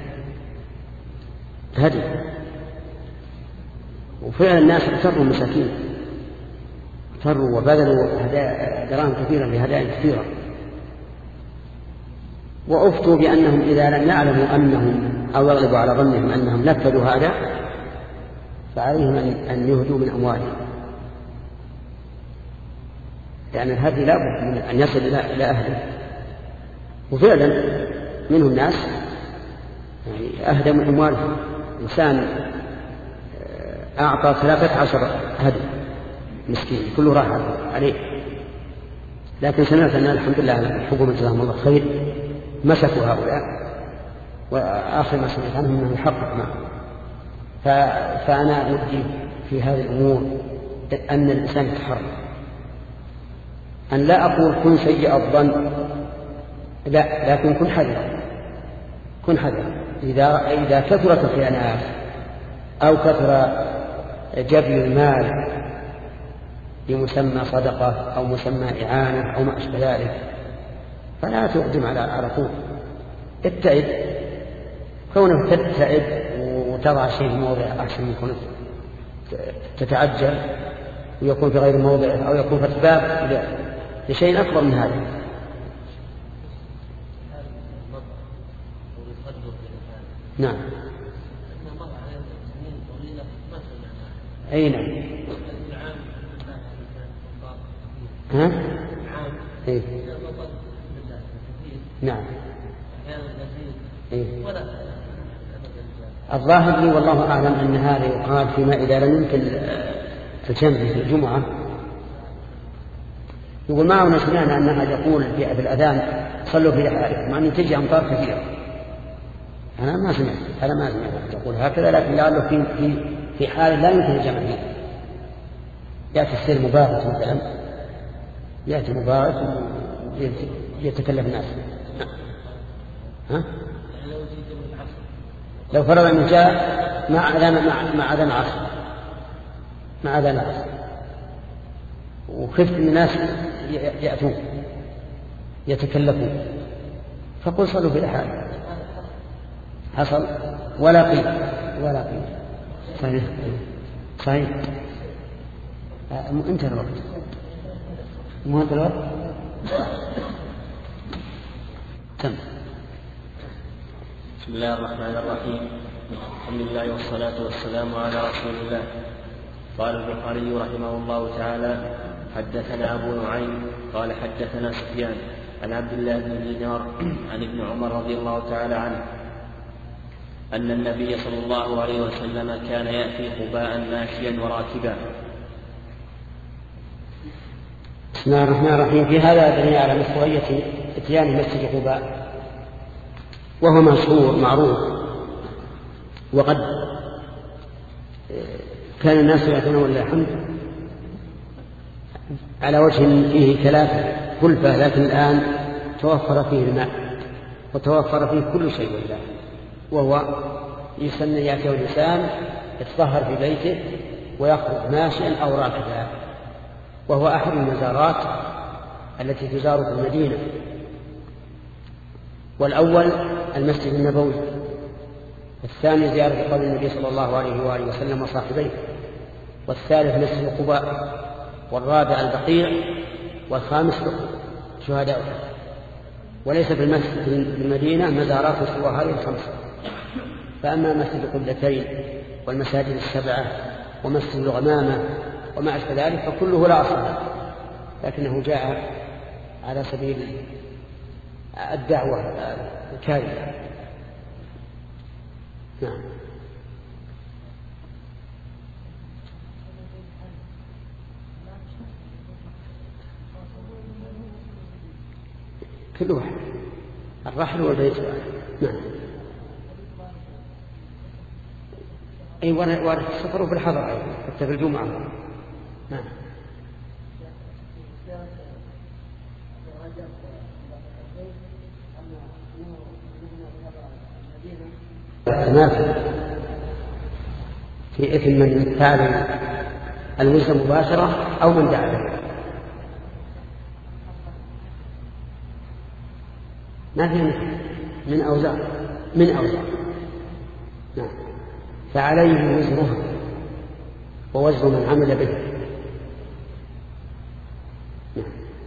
الهدي وفعلا الناس اغتروا مساكين، اغتروا وبذلوا دراهم كثيرة بهدايا كثيرة، وأفتوا بأنهم إذا لم يعلموا أنهم أو يغلبوا على ظنهم أنهم نفذوا هذا فعليهم أن يهدوا من أموالهم، لأن الهدي لا بد من أن يصل إلى أهله. وفعلا منهم ناس يعني أهدى من أموالهم، إنسان أعطى ثلاثة عشر هدي مسكين كله راح عليه، لكن سمعت أن الحمد لله الحكومة جزاهم الله خير مسكوا هؤلاء، وآخر ما سمعت عنهم أنه يحقق معهم. فأنا أودي في هذه الأمور أن الإنسان يتحرك، أن لا أقول كن سيء الظن، لا، لكن كن حذرا، كن حذرا. إذا إذا كثرت الخيانات أو كثر جبل المال بمسمى صدقة أو مسمى إعانة أو ما أشبه ذلك فلا تقدم على على طول، ابتعد. كونك تبتعد وتضع شيء في موضع أحسن من كونك تتعجل ويكون في غير موضعه أو يكون في أسباب لشيء أكبر من هذا. نعم. أي نعم. ها؟ إيه؟ نعم. إيه؟ الظاهر لي والله أعلم أن هذا يقال فيما إذا لم يمكن الجمع في الجمعة. يقول ما هو سمعنا أنها يقول في الأذان صلوا في رحالكم مع أن تجي أمطار كثيرة. أنا ما سمعت أنا ما سمعت تقول هكذا، لكن لعله في في في حال لا يمكن الجمع فيه. يأتي السير مباغت مثلا، يأتي مباغت يتكلف الناس. ها؟ لو فرض أنه جاء مع أذان مع مع أذان العصر مع أذان العصر وخفت من الناس يأتون يتكلفون فقل صلوا في الحال. حصل ولا قيل ولا قيل. صحيح صحيح. انتهى الوقت. مو انتهى الوقت. تم. بسم الله الرحمن الرحيم. الحمد لله والصلاة والسلام على رسول الله. قال البخاري رحمه الله تعالى: حدثنا أبو نعيم قال حدثنا سفيان عن عبد الله بن دينار عن ابن عمر رضي الله تعالى عنه أن النبي صلى الله عليه وسلم كان يأتي قباء ماشيا وراكبا. بسم الله الرحمن الرحيم. في هذا دليل على مشروعية اتيان مسجد قباء، وهو مشهور معروف، وقد كان الناس يأتونه ولله الحمد على وجه فيه كلافة كلفة، لكن الآن توفر فيه الماء وتوفر فيه كل شيء لله، وهو يسن يأتيه الإنسان يتطهر في بيته ويخرج ماشيا أو راكبا، وهو أحد المزارات التي تزار في المدينة. والأول المسجد النبوي، والثاني زيارة قبر النبي صلى الله عليه وآله وسلم وصاحبيه، والثالث مسجد قباء، والرابع البقيع، والخامس شهداء. وليس في المسجد في المدينة مزارات سوى هذه الخمسة. فأما مسجد القبلتين والمساجد السبعة ومسجد الغمامة وما أشبه ذلك فكله لا أصل له، لكنه جاء على سبيل الدعوة الكاذبة. نعم. كل واحد الرحل والبيت. نعم. أي وارد السفر في الحضر أيضا حتى في الجمعة. نعم. التماثل في إثم من فعل الوزن مباشرة أو من دعا له. ما في من أوزار من أوزار. نعم. فعليه وزرها ووزر من عمل به. نعم.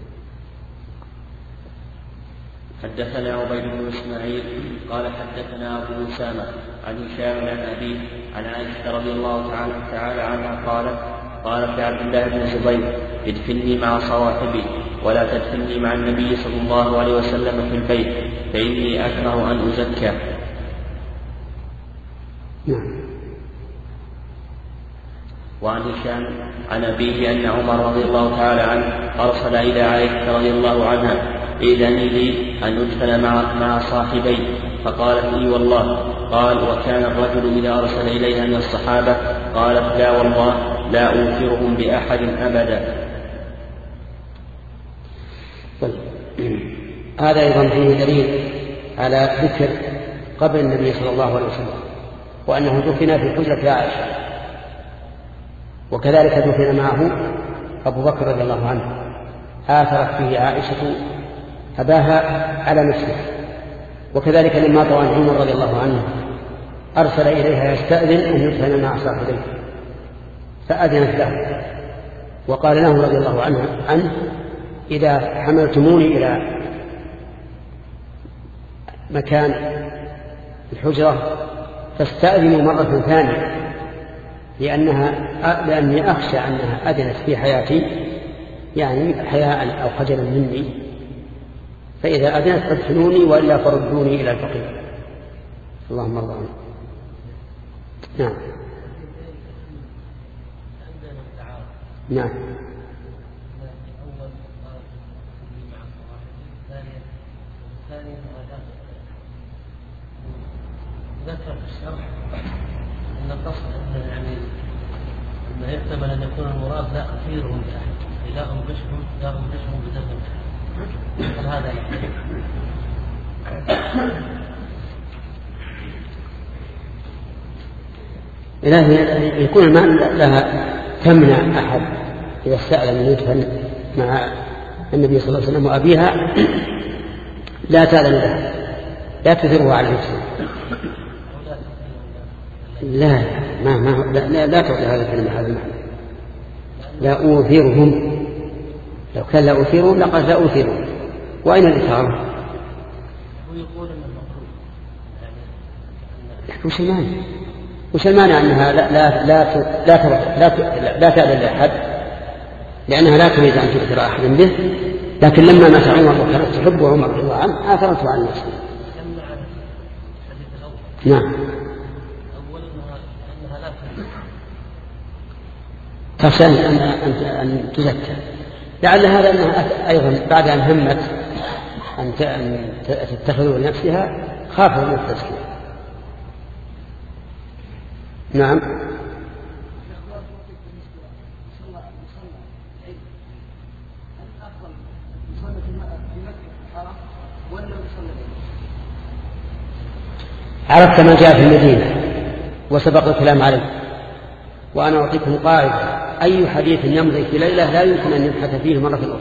حدثنا عبيد بن اسماعيل قال حدثنا ابو اسامه عن هشام عن ابيه عن عائشه رضي الله تعالى عنها قالت: قالت لعبد الله بن الزبير: ادفني مع صواحبي ولا تدفني مع النبي صلى الله عليه وسلم في البيت فاني اكره ان ازكى. نعم. وعن هشام عن أبيه أن عمر رضي الله تعالى عنه أرسل إلى عائشة رضي الله عنها: إذني لي أن أدفن مع, مع صاحبي، فقالت: إي والله. قال: وكان الرجل إذا أرسل إليها من الصحابة قالت: لا والله لا أوفرهم بأحد أبدا. هذا أيضا فيه دليل على ذكر قبر النبي صلى الله عليه وسلم، وأنه دفن في حجرة عائشة، وكذلك دفن معه أبو بكر رضي الله عنه. آثرت فيه عائشة أباها على نفسه وكذلك لما طوى عمر رضي الله عنه أرسل إليها يستأذن أن يدفن مع صاحبيه فأذنت له وقال له رضي الله عنه, عنه إذا حملتموني إلى مكان الحجرة فاستأذنوا مرة ثانية لأنها لأني أخشى أنها أذنت في حياتي يعني حياء أو خجلا مني فإذا أذنت فادفنوني وإلا فردوني إلى البقيع. اللهم ارضى عنه. نعم نعم ذكر في الشرح أن القصد يعني أنه يحتمل أن يكون المراد لا أثيرهم بأحد لا أنبشهم لا أنبشهم بدم هل هذا يحتمل؟ إلهي يكون المال لها تمنع أحد إذا استأذن أن يدفن مع النبي صلى الله عليه وسلم وأبيها لا تأذن لها لا تثيره على نفسه. لا ما ما لا لا, لا تعطي هذا الكلمة هذا المعنى. لا أوثرهم لو كان لا أوثرهم لقد لا أوثرهم وأين الإثارة؟ ويقول أن المفروض وش المانع؟ وش المانع أنها لا لا لا لا لا لا تأذن لأحد لأنها لا تريد أن تؤثر أحدا به لكن لما مات عمر وكانت تحبه عمر رضي الله عنه آثرته عن نفسه. نعم تخشى أن أن تزكى لعل هذا أنها أيضا بعد أن همت أن تتخذ لنفسها خافت من التزكية. نعم عرفت ما جاء في المدينة وسبق الكلام عليه وأنا أعطيكم قاعدة أي حديث يمضي في ليلة لا يمكن أن يبحث فيه مرة أخرى.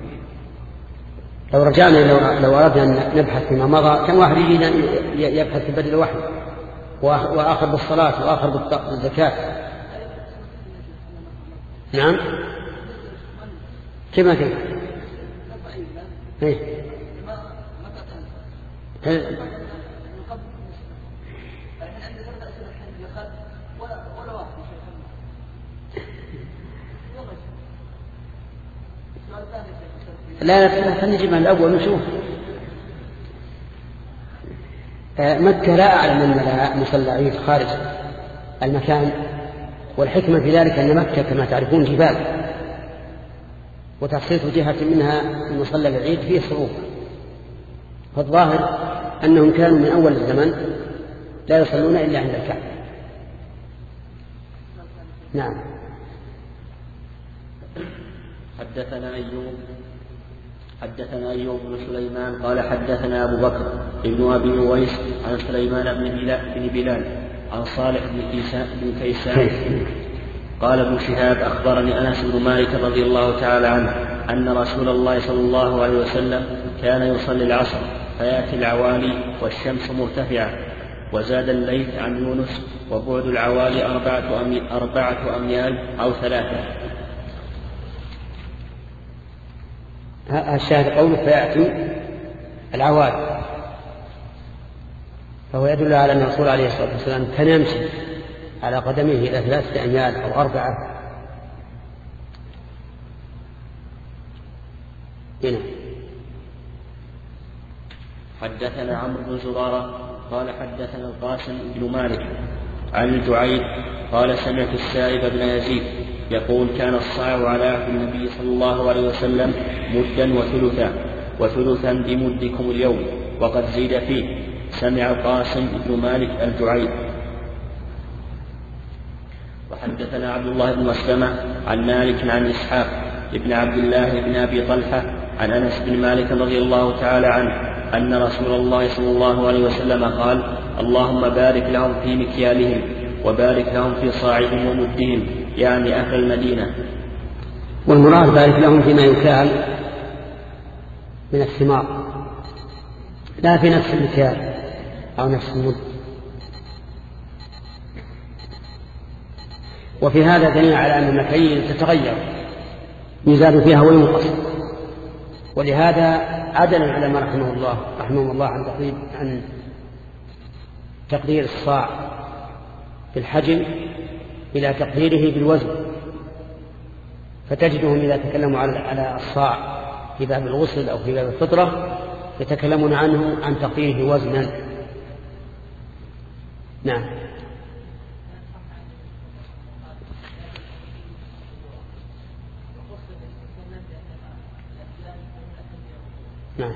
لو رجعنا لو, لو أردنا أن نبحث فيما مضى كان واحد يجينا يبحث في بدل الوحي وآخر بالصلاة وآخر بالزكاة. نعم كما كيف ايه لا لا خلينا نجيب من الأول ونشوف. مكة لا أعلم أن مصلى عيد خارج المكان والحكمة في ذلك أن مكة كما تعرفون جبال وتخصيص جهة منها مصلى العيد فيه صعوبة فالظاهر أنهم كانوا من أول الزمن لا يصلون إلا عند الكعبة. نعم حدثنا أيوب حدثنا أيوب بن سليمان قال حدثنا أبو بكر ابن أبي أويس عن سليمان بن بلال عن صالح بن كيسان قال ابن شهاب أخبرني أنس بن مالك رضي الله تعالى عنه أن رسول الله صلى الله عليه وسلم كان يصلي العصر فيأتي العوالي والشمس مرتفعة وزاد الليث عن يونس وبعد العوالي أربعة, أمي أربعة أميال أو ثلاثة. الشاهد قوله فيأتي العوالي فهو يدل على أن الرسول عليه الصلاة والسلام كان يمشي على قدمه إلى ثلاثة أميال أو أربعة. هنا حدثنا عمرو بن زرارة قال حدثنا القاسم بن مالك عن الجعيد قال سمعت السائب بن يزيد يقول كان الصاع على عهد النبي صلى الله عليه وسلم مدا وثلثا وثلثا بمدكم اليوم وقد زيد فيه. سمع القاسم بن مالك الجعيد. وحدثنا عبد الله بن مسلمة عن مالك عن إسحاق ابن عبد الله بن أبي طلحة عن أنس بن مالك رضي الله تعالى عنه أن رسول الله صلى الله عليه وسلم قال اللهم بارك لهم في مكيالهم وبارك لهم في صاعهم ومدهم يعني أهل المدينة. والمراد بارك لهم فيما يكال من الثمار لا في نفس المكيال أو نفس المد. وفي هذا دليل على أن المكاييل تتغير يزاد فيها وينقص. ولهذا عدل العلماء رحمه الله رحمه الله عن تقدير عن تقدير الصاع في الحجم إلى تقديره بالوزن. فتجدهم إذا تكلموا على الصاع في باب الغسل أو في باب الفطرة يتكلمون عنه عن تقديره وزنا. نعم. نعم.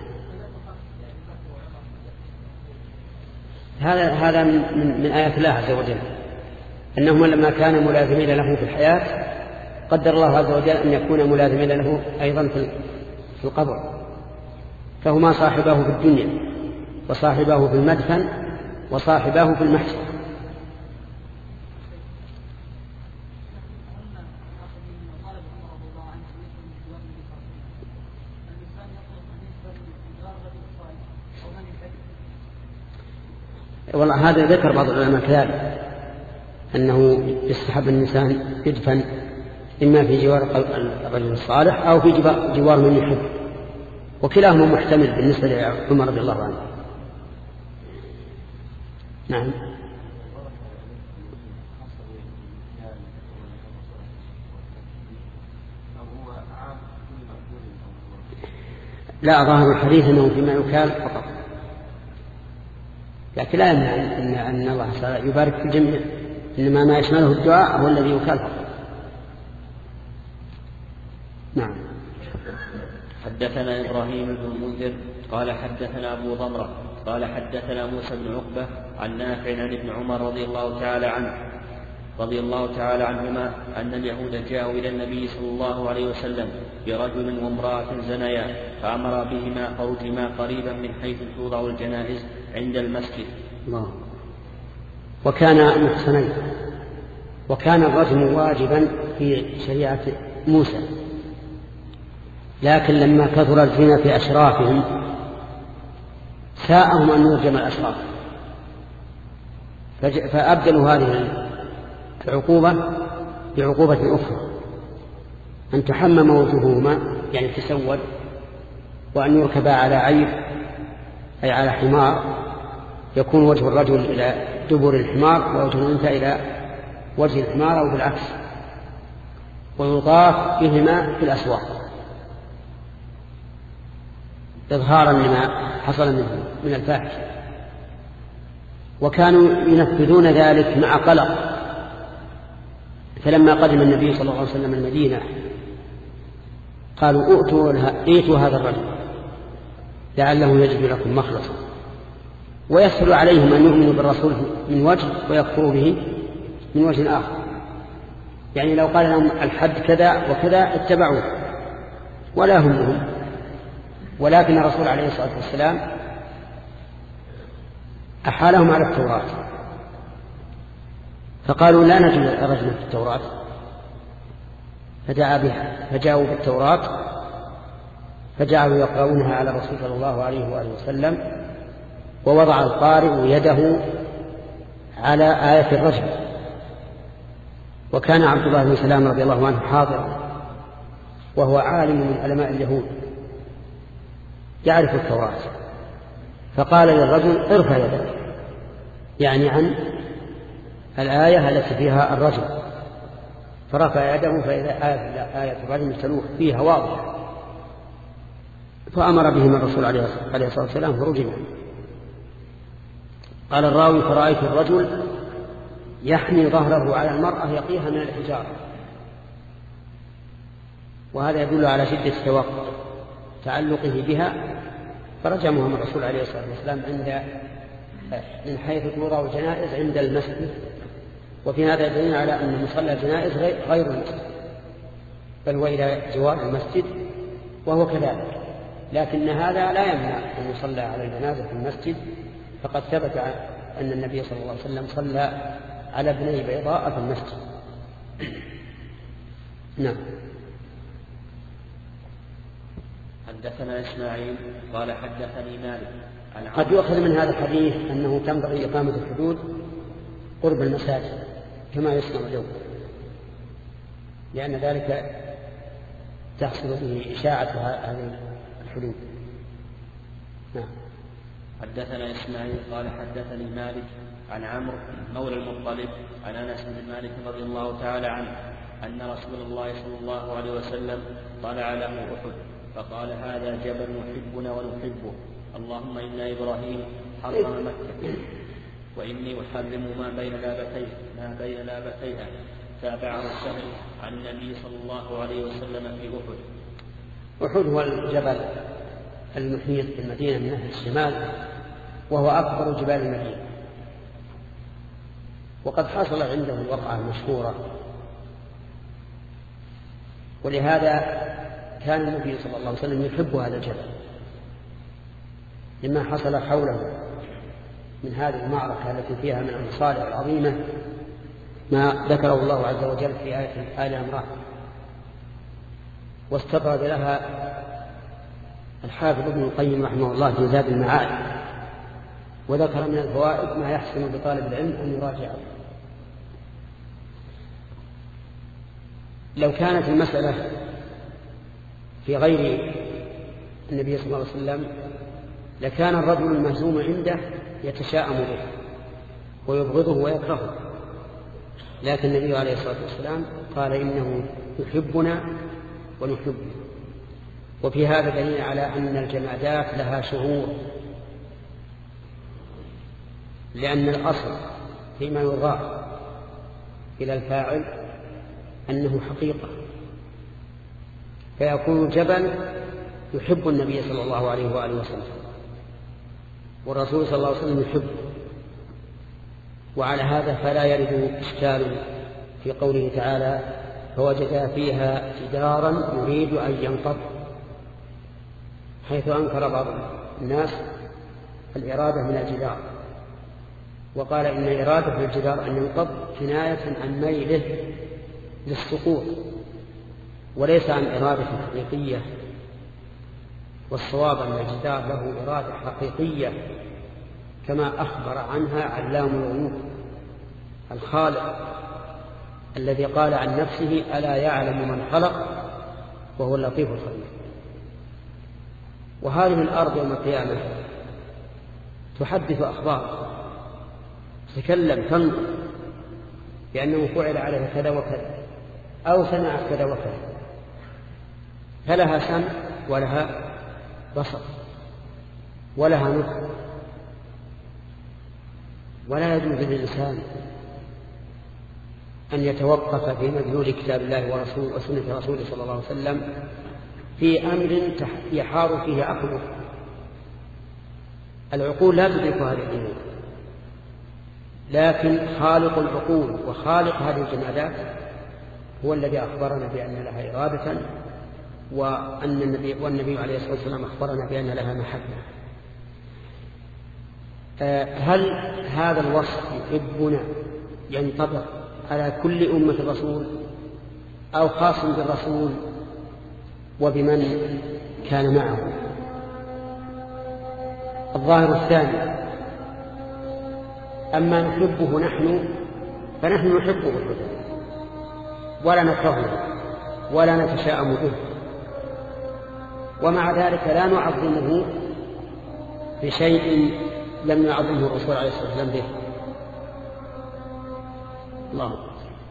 هذا هذا من, من, من آيات الله عز وجل أنهم لما كانوا ملازمين له في الحياة قدر الله عز وجل أن يكون ملازمين له أيضا في القبر. فهما صاحباه في الدنيا وصاحباه في المدفن وصاحباه في المحشر. والله هذا ذكر بعض العلماء كذلك أنه يستحب الإنسان يدفن إما في جوار الرجل الصالح أو في جوار من يحب، وكلاهما محتمل بالنسبة لعمر رضي الله عنه. نعم. لا، ظاهر الحديث أنه فيما يكال فقط، لكن لا يمنع أن, أن الله تعالى يبارك في الجميع، إنما ما يشمله الدعاء هو الذي يكال فقط. نعم. حدثنا إبراهيم بن المنذر قال حدثنا أبو ضمرة قال حدثنا موسى بن عقبة عن نافع عن ابن عمر رضي الله تعالى عنه رضي الله تعالى عنهما أن اليهود جاءوا إلى النبي صلى الله عليه وسلم برجل وامرأة زنيا فأمر بهما فرجما قريبا من حيث توضع الجنائز عند المسجد. الله. وكان محسنين، وكان الرجم واجبا في شريعة موسى، لكن لما كثر الزنا في أشرافهم ساءهم أن يرجم الأشراف، فأبدلوا هذه العقوبة بعقوبة أخرى، أن تحمم وجوههما يعني تسود، وأن يركبا على عير أي على حمار، يكون وجه الرجل إلى دبر الحمار ووجه الأنثى إلى وجه الحمار أو بالعكس، ويطاف بهما في الأسواق إظهارا لما حصل منه من الفاحشة. وكانوا ينفذون ذلك مع قلق، فلما قدم النبي صلى الله عليه وسلم المدينة قالوا ائتوا هذا الرجل لعله يجد لكم مخلصا، ويسهل عليهم أن يؤمنوا بالرسول من وجه ويكفروا به من وجه آخر. يعني لو قال لهم الحد كذا وكذا اتبعوه ولا همهم، ولكن الرسول عليه الصلاة والسلام أحالهم على التوراة، فقالوا لا نجد رجلا في التوراة، فدعا بها، فجاءوا بالتوراة فجعلوا يقرؤونها على الرسول صلى الله عليه وآله وسلم، ووضع القارئ يده على آية الرجم. وكان عبد الله بن سلام رضي الله عنه حاضرا، وهو عالم من علماء اليهود يعرف التوراة، فقال للرجل ارفع يدك، يعني عن الآية التي فيها الرجم، فرفع يده فإذا آية الرجم تلوح فيها واضحة، فأمر بهم الرسول عليه الصلاة والسلام فرجموا. قال الراوي فرأيت الرجل يحمي ظهره على المرأة يقيها من الحجارة، وهذا يدل على شدة توقع تعلقه بها، فرجمهم الرسول عليه الصلاة والسلام عند من حيث توضع الجنائز عند المسجد. وفي هذا دليل على أن مصلى الجنائز غير المسجد، بل هو إلى جوار المسجد، وهو كذلك، لكن هذا لا يمنع أن يصلى على الجنازة في المسجد، فقد ثبت أن النبي صلى الله عليه وسلم صلى على ابني بيضاء في المسجد. نعم. حدثنا إسماعيل قال حدثني مالك قد يؤخذ من هذا الحديث أنه تنبغي إقامة الحدود قرب المساجد كما يصنع اليوم، لأن ذلك تحصل به إشاعة هذه الحدود. نعم. حدثنا إسماعيل قال حدثني مالك عن عمرو مولى المطلب عن أنس بن مالك رضي الله تعالى عنه أن رسول الله صلى الله عليه وسلم طلع له أحد فقال هذا جبل يحبنا ونحبه، اللهم إن إبراهيم حرم مكة وإني أحرم ما بين لابتيه ما بين لابتيها. تابعه السهل عن النبي صلى الله عليه وسلم في أحد. أحد هو الجبل المحيط بالمدينة من ناحية الشمال، وهو أكبر جبال المدينة، وقد حصل عنده الوقعة المشهورة، ولهذا كان النبي صلى الله عليه وسلم يحب هذا الجبل لما حصل حوله من هذه المعركة التي فيها من المصالح العظيمة ما ذكره الله عز وجل في آية آل عمران. واستطرد لها الحافظ ابن القيم رحمه الله في زاد المعاد، وذكر من الفوائد ما يحسن بطالب العلم أن يراجعه. لو كانت المسألة في غير النبي صلى الله عليه وسلم لكان الرجل المهزوم عنده يتشاءم به ويبغضه ويكرهه، لكن النبي عليه الصلاة والسلام قال إنه يحبنا ونحبه. وفي هذا دليل على أن الجمادات لها شعور، لأن الأصل فيما يضاف إلى الفاعل أنه حقيقة، فيكون الجبل يحب النبي صلى الله عليه وآله وسلم، والرسول صلى الله عليه وسلم يحبه. وعلى هذا فلا يرد إشكال في قوله تعالى فوجد فيها جدارا يريد أن ينقض، حيث أنكر بعض الناس الإرادة من الجدار وقال إن إرادة الجدار أن ينقض كناية عن ميله للسقوط وليس عن إرادة حقيقية. والصواب أن الجدار له إرادة حقيقية كما أخبر عنها علام الغيوب الخالق الذي قال عن نفسه ألا يعلم من خلق وهو اللطيف الخبير. وهذه الأرض يوم القيامة تحدث أخبار، تتكلم تنظر بأنه فعل عليها كذا وكذا أو صنعت كذا وكذا، فلها سمع ولها بصر ولها نطق. ولا يجوز للإنسان أن يتوقف في مدلول كتاب الله ورسوله وسنة رسوله صلى الله عليه وسلم في أمر يحار فيه عقله. العقول لا تدرك هذه الأمور، لكن خالق العقول وخالق هذه الجمادات هو الذي أخبرنا بأن لها إرادة، وأن النبي والنبي عليه الصلاة والسلام أخبرنا بأن لها محبة. هل هذا الوصف يحبنا ينطبق على كل أمة الرسول أو خاص بالرسول وبمن كان معه؟ الظاهر الثاني. أما نحبه نحن فنحن نحبه ولا نكرهه ولا نتشاءم به، ومع ذلك لا نعظمه بشيء لم يعظمه الرسول عليه الصلاة والسلام به. الله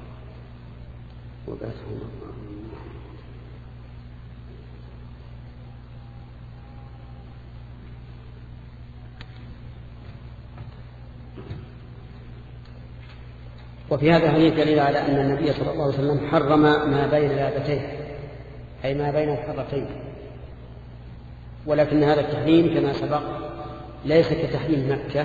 وفي هذا الحديث دليل على أن النبي صلى الله عليه وسلم حرم ما بين لابتيه أي ما بين الحرتين، ولكن هذا التحريم كما سبق ليس كتحريم مكة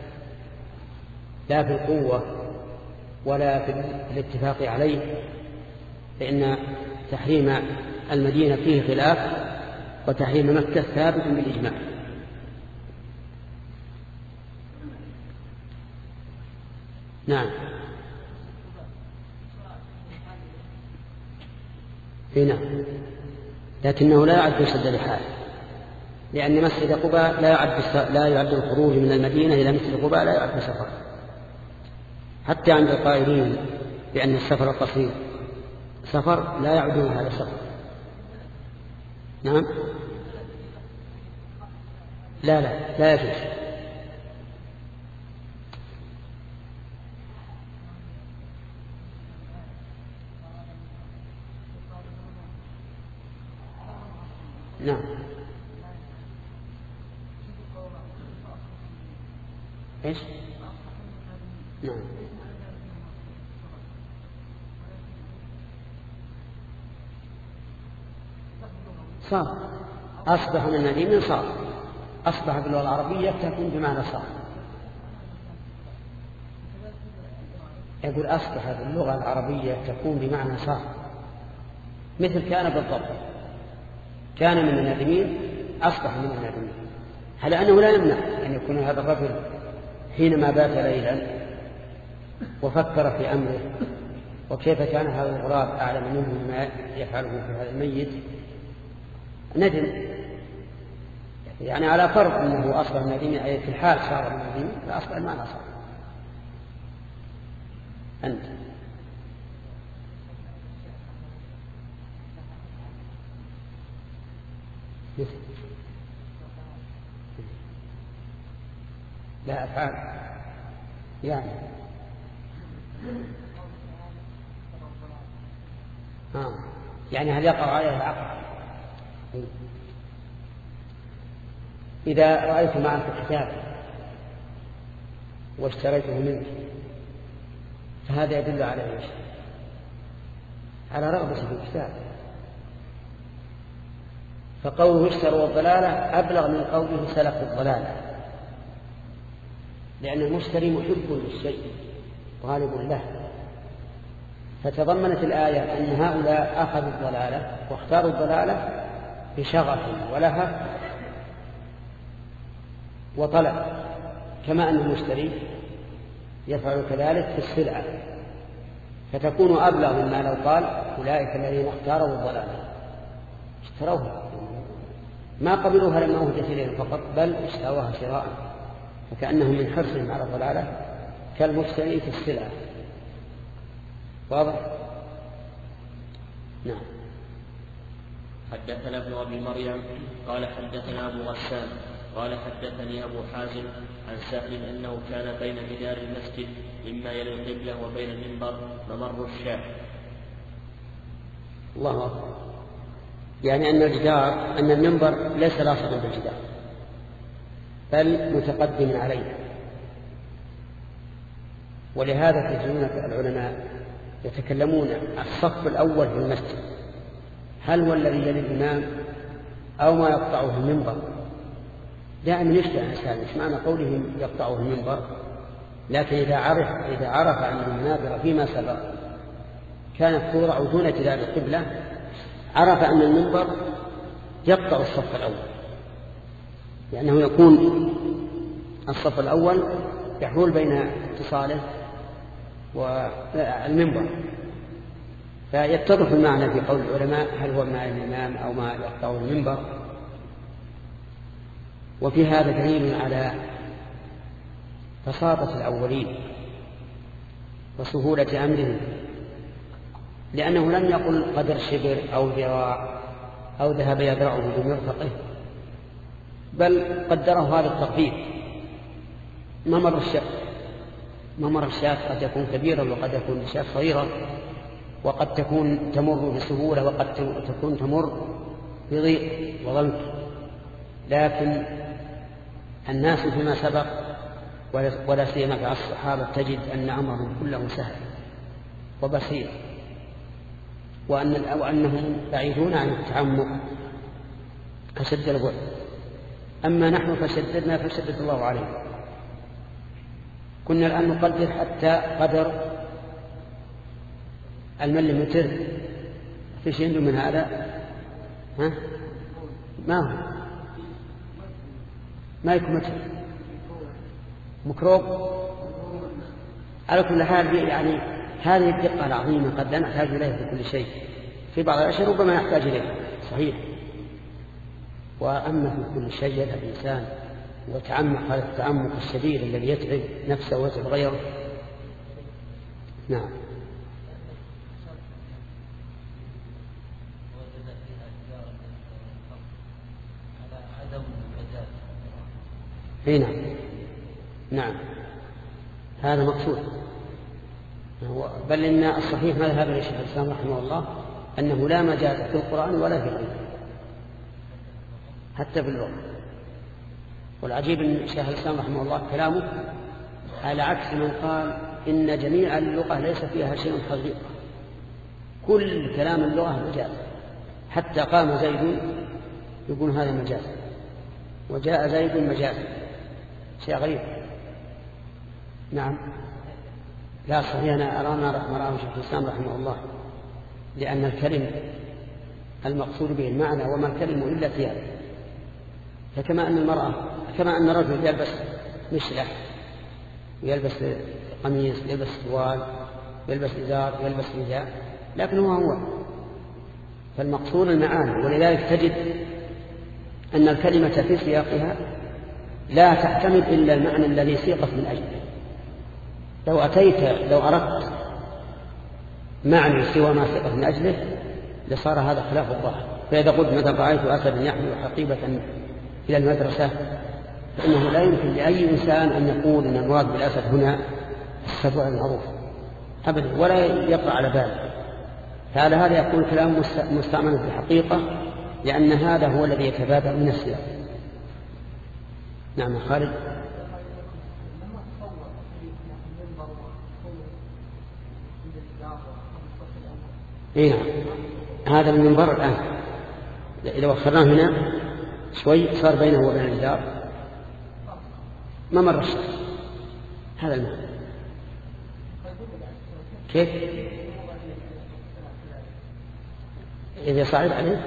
لا في القوة ولا في الاتفاق عليه، فإن تحريم المدينة فيه خلاف وتحريم مكة ثابت بالإجماع. نعم. هنا لكنه لا يعد سد لحال، لأن مسجد قباء لا يعد لا يعد الخروج من المدينة إلى مسجد قباء لا يعد سفر، حتى عند القائلين بأن السفر القصير سفر لا يعدون هذا سفر. نعم لا لا لا يجوز. نعم ايش؟ نعم صار أصبح من النديم صار، أصبح باللغة العربية تكون بمعنى صار. يقول أصبح باللغة العربية تكون بمعنى صار، مثل كان بالضبط، كان من النادمين أصبح من النادمين، على أنه لا يمنع أن يكون هذا الرجل حينما بات ليلا وفكر في أمره وكيف كان هذا الغراب أعلم منه ما يفعله في هذا الميت ندم، يعني على فرض أنه أصبح النديم أي في الحال صار النديم فأصبح المعنى صار. أنت مثل لا أفعال يعني آه. يعني هل يقع عليه العقل؟ إذا رأيت معك كتاب واشتريته منك فهذا يدل على ايش؟ على رغبة في الكتاب، فقوله اشتروا الضلالة أبلغ من قوله سلكوا الضلالة، لأن المشتري محب للشيء غالب له، فتضمنت الآية أن هؤلاء أخذوا الضلالة واختاروا الضلالة بشغف ولها وطلب، كما أن المشتري يفعل كذلك في السلعة، فتكون أبلغ مما لو قال أولئك الذين اختاروا الضلالة اشتروها ما قبلوها لما أهدت إليهم فقط بل اشتروها شراء، فكأنهم من حرصهم على الضلالة كالمشتري في السلعة. واضح؟ نعم. حدثنا ابن أبي مريم قال حدثنا أبو غسان قال حدثني أبو حازم عن سهل أنه كان بين جدار المسجد مما يلي القبلة وبين المنبر ممر الشاة. الله أكبر. يعني أن الجدار أن المنبر ليس لاصقا بالجدار بل متقدم عليه، ولهذا تجدون العلماء يتكلمون عن الصف الأول في المسجد هل هو الذي يلي الإمام أو ما يقطعه المنبر. دائما يشتغل الإنسان مش معنى قولهم يقطعه المنبر، لكن إذا عرف إذا عرف أن المنابر فيما سبق كانت تورع دون جدار القبلة عرف أن المنبر يقطع الصف الأول، لأنه يكون الصف الأول يحول بين اتصاله والمنبر، فيتضح المعنى في قول العلماء هل هو مع الإمام أو ما يقطعه المنبر. وفي هذا دليل على بساطة الأولين وسهولة أمرهم، لأنه لم يقل قدر شبر أو ذراع أو ذهب يذرعه بمرفقه، بل قدره هذا التقدير. ممر الشاة ممر الشاة قد يكون كبيرا وقد يكون الشاة صغيرا، وقد تكون تمر بسهولة وقد تكون تمر بضيق وضنك، لكن الناس فيما سبق ولا سيما في الصحابة تجد أن أمرهم كله سهل وبسيط، وأن وأنهم بعيدون عن التعمق أشد البعد. أما نحن فشددنا فشدد الله علينا. كنا الآن نقدر حتى قدر المليمتر في شيء من هذا ها؟ ما هو ما يكون متر ميكروب. على كل حال يعني هذه الدقة العظيمة قد لا نحتاج إليها في كل شيء، في بعض الأشياء ربما نحتاج إليها صحيح، وأما في كل شيء يذهب الإنسان وتعمق هذا التعمق الشديد الذي يتعب نفسه ويتعب غيره. نعم. اي نعم نعم هذا مقصود. بل إن الصحيح مذهب الشيخ الإسلام رحمه الله أنه لا مجاز في القرآن ولا في غيره حتى في اللغة. والعجيب أن الشيخ الإسلام رحمه الله كلامه على عكس من قال إن جميع اللغة ليس فيها شيء حقيقة، كل كلام اللغة مجاز، حتى قام زيد يقول هذا مجاز وجاء زيد مجاز، شيء غريب. نعم لا صحيح، أنا أرانا رحمه شيخ الإسلام رحمه الله، لأن الكلم المقصود به المعنى وما الكلم إلا ثيابه. فكما أن المرأة كما أن الرجل يلبس مشلح ويلبس قميص يلبس سوال يلبس إزار يلبس رداء، لكن هو هو فالمقصود المعاني. ولذلك تجد أن الكلمة في سياقها لا تحتمل إلا المعنى الذي سيقت من أجله. لو أتيت لو أردت معنى سوى ما سيقت من أجله لصار هذا خلاف الظاهر. فإذا قلت مثلا رأيت أسدا يحمل حقيبة إلى المدرسة، فإنه لا يمكن لأي إنسان أن يقول أن المراد بالأسد هنا السبع المعروف أبدا، ولا يقع على باله. فعلى هذا يكون كلام مستعمل في الحقيقة، لأن هذا هو الذي يتبادر من السياق. نعم خالد. إيه نعم هذا المنبر الآن إذا وخرناه هنا شوي صار بينه وبين الجدار ما مر الشخص، هذا المعنى. كيف إذا صعد عليه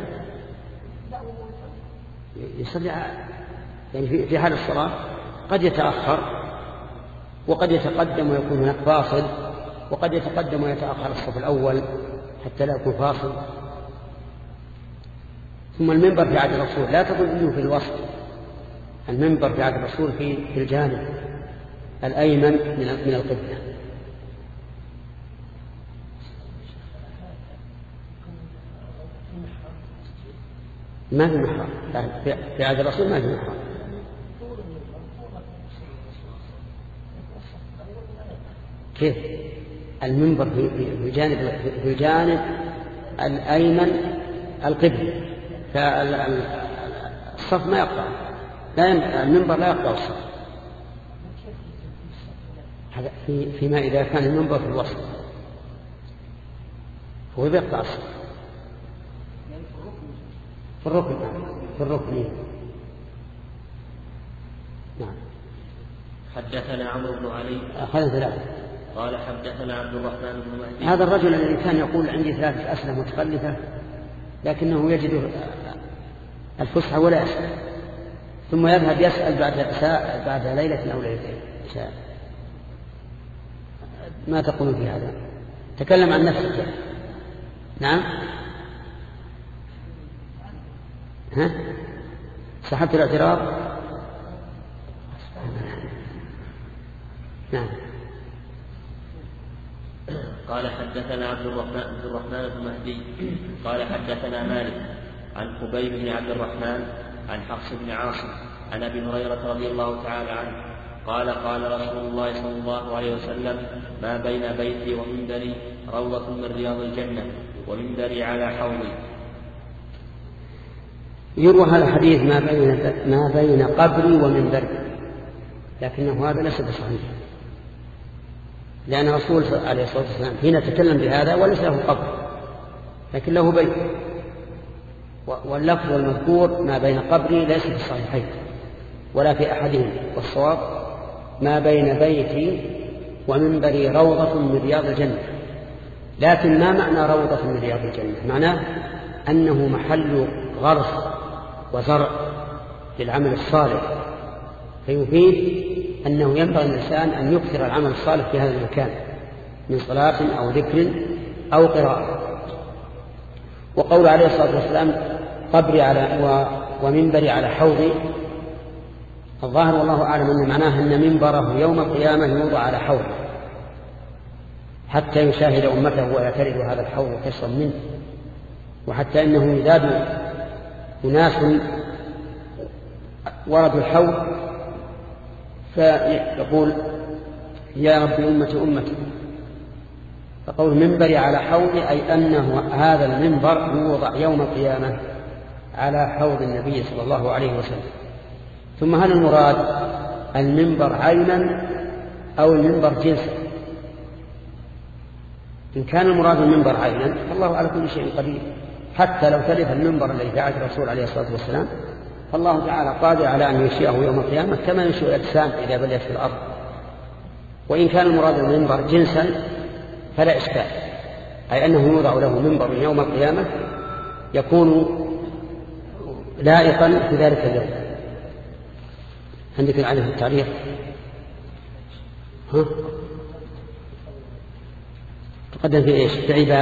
يصلي يعني في حال الصلاة قد يتأخر وقد يتقدم ويكون هناك فاصل، وقد يتقدم ويتأخر الصف الأول حتى لا يكون فاصل. ثم المنبر في عهد الرسول لا تقول انه في الوسط، المنبر في عهد الرسول في في الجانب الايمن من القبله. ما في محرم في عهد الرسول، ما في محرم. كيف المنبر في جانب في الجانب الايمن القبله، فالصف ما يقطع، لا المنبر لا يقطع الصف. هذا في فيما إذا كان المنبر في الوسط هو بيقطع الصف في الركن في الركن. نعم. حدثنا عمرو بن علي أخذ ثلاثة. قال حدثنا عبد الرحمن بن مهدي. هذا الرجل الذي كان يقول عندي ثلاثة أسلة متخلفة لكنه يجد الفسحة ولا يسأل، ثم يذهب يسأل بعد ساعة بعد ليلة أو ليلتين. ما تقول في هذا؟ تكلم عن نفسك. نعم. ها سحبت الاعتراض. نعم. قال حدثنا عبد الرحمن عبد الرحمن بن مهدي قال حدثنا مالك عن خبيب بن عبد الرحمن عن حفص بن عاصم عن ابي هريره رضي الله تعالى عنه قال قال رسول الله صلى الله عليه وسلم: ما بين بيتي ومنبري روضة من رياض الجنة ومنبري على حوضي. يروى هذا الحديث ما بين ما بين قبري ومنبري، لكنه هذا ليس بصحيح، لأن الرسول عليه الصلاة والسلام حين تكلم بهذا وليس له قبر لكن له بيت، واللفظ المذكور ما بين قبري ليس في الصحيحين ولا في أحدهم، والصواب ما بين بيتي ومنبري روضة من رياض الجنة. لكن ما معنى روضة من رياض الجنة؟ معناه أنه محل غرس وزرع للعمل الصالح، فيفيد أنه ينبغي الإنسان أن يكثر العمل الصالح في هذا المكان من صلاة أو ذكر أو قراءة. وقول عليه الصلاة والسلام قبري على ومنبري على حوضي، الظاهر والله أعلم أن معناه أن منبره يوم القيامة يوضع على حوض حتى يشاهد أمته ويعترض هذا الحوض ويشرب منه، وحتى إنه يزاد أناس وردوا الحوض فيقول يا رب أمتي أمتي، فقول منبري على حوضي أي أنه هذا المنبر يوضع يوم القيامة على حوض النبي صلى الله عليه وسلم. ثم هل المراد المنبر عينا أو المنبر جنسا؟ إن كان المراد المنبر عينا فالله على كل شيء قدير، حتى لو تلف المنبر الذي دعاه الرسول عليه الصلاة والسلام فالله تعالى قادر على أن ينشئه يوم القيامة كما ينشئ الأجسام إذا بليت في الأرض. وإن كان المراد المنبر جنسا فلا إشكال، أي أنه يوضع له منبر يوم القيامة يكون لائقا في ذلك اليوم. عندك العلم في التعريف؟ ها؟ تقدم في إيش؟ في عباد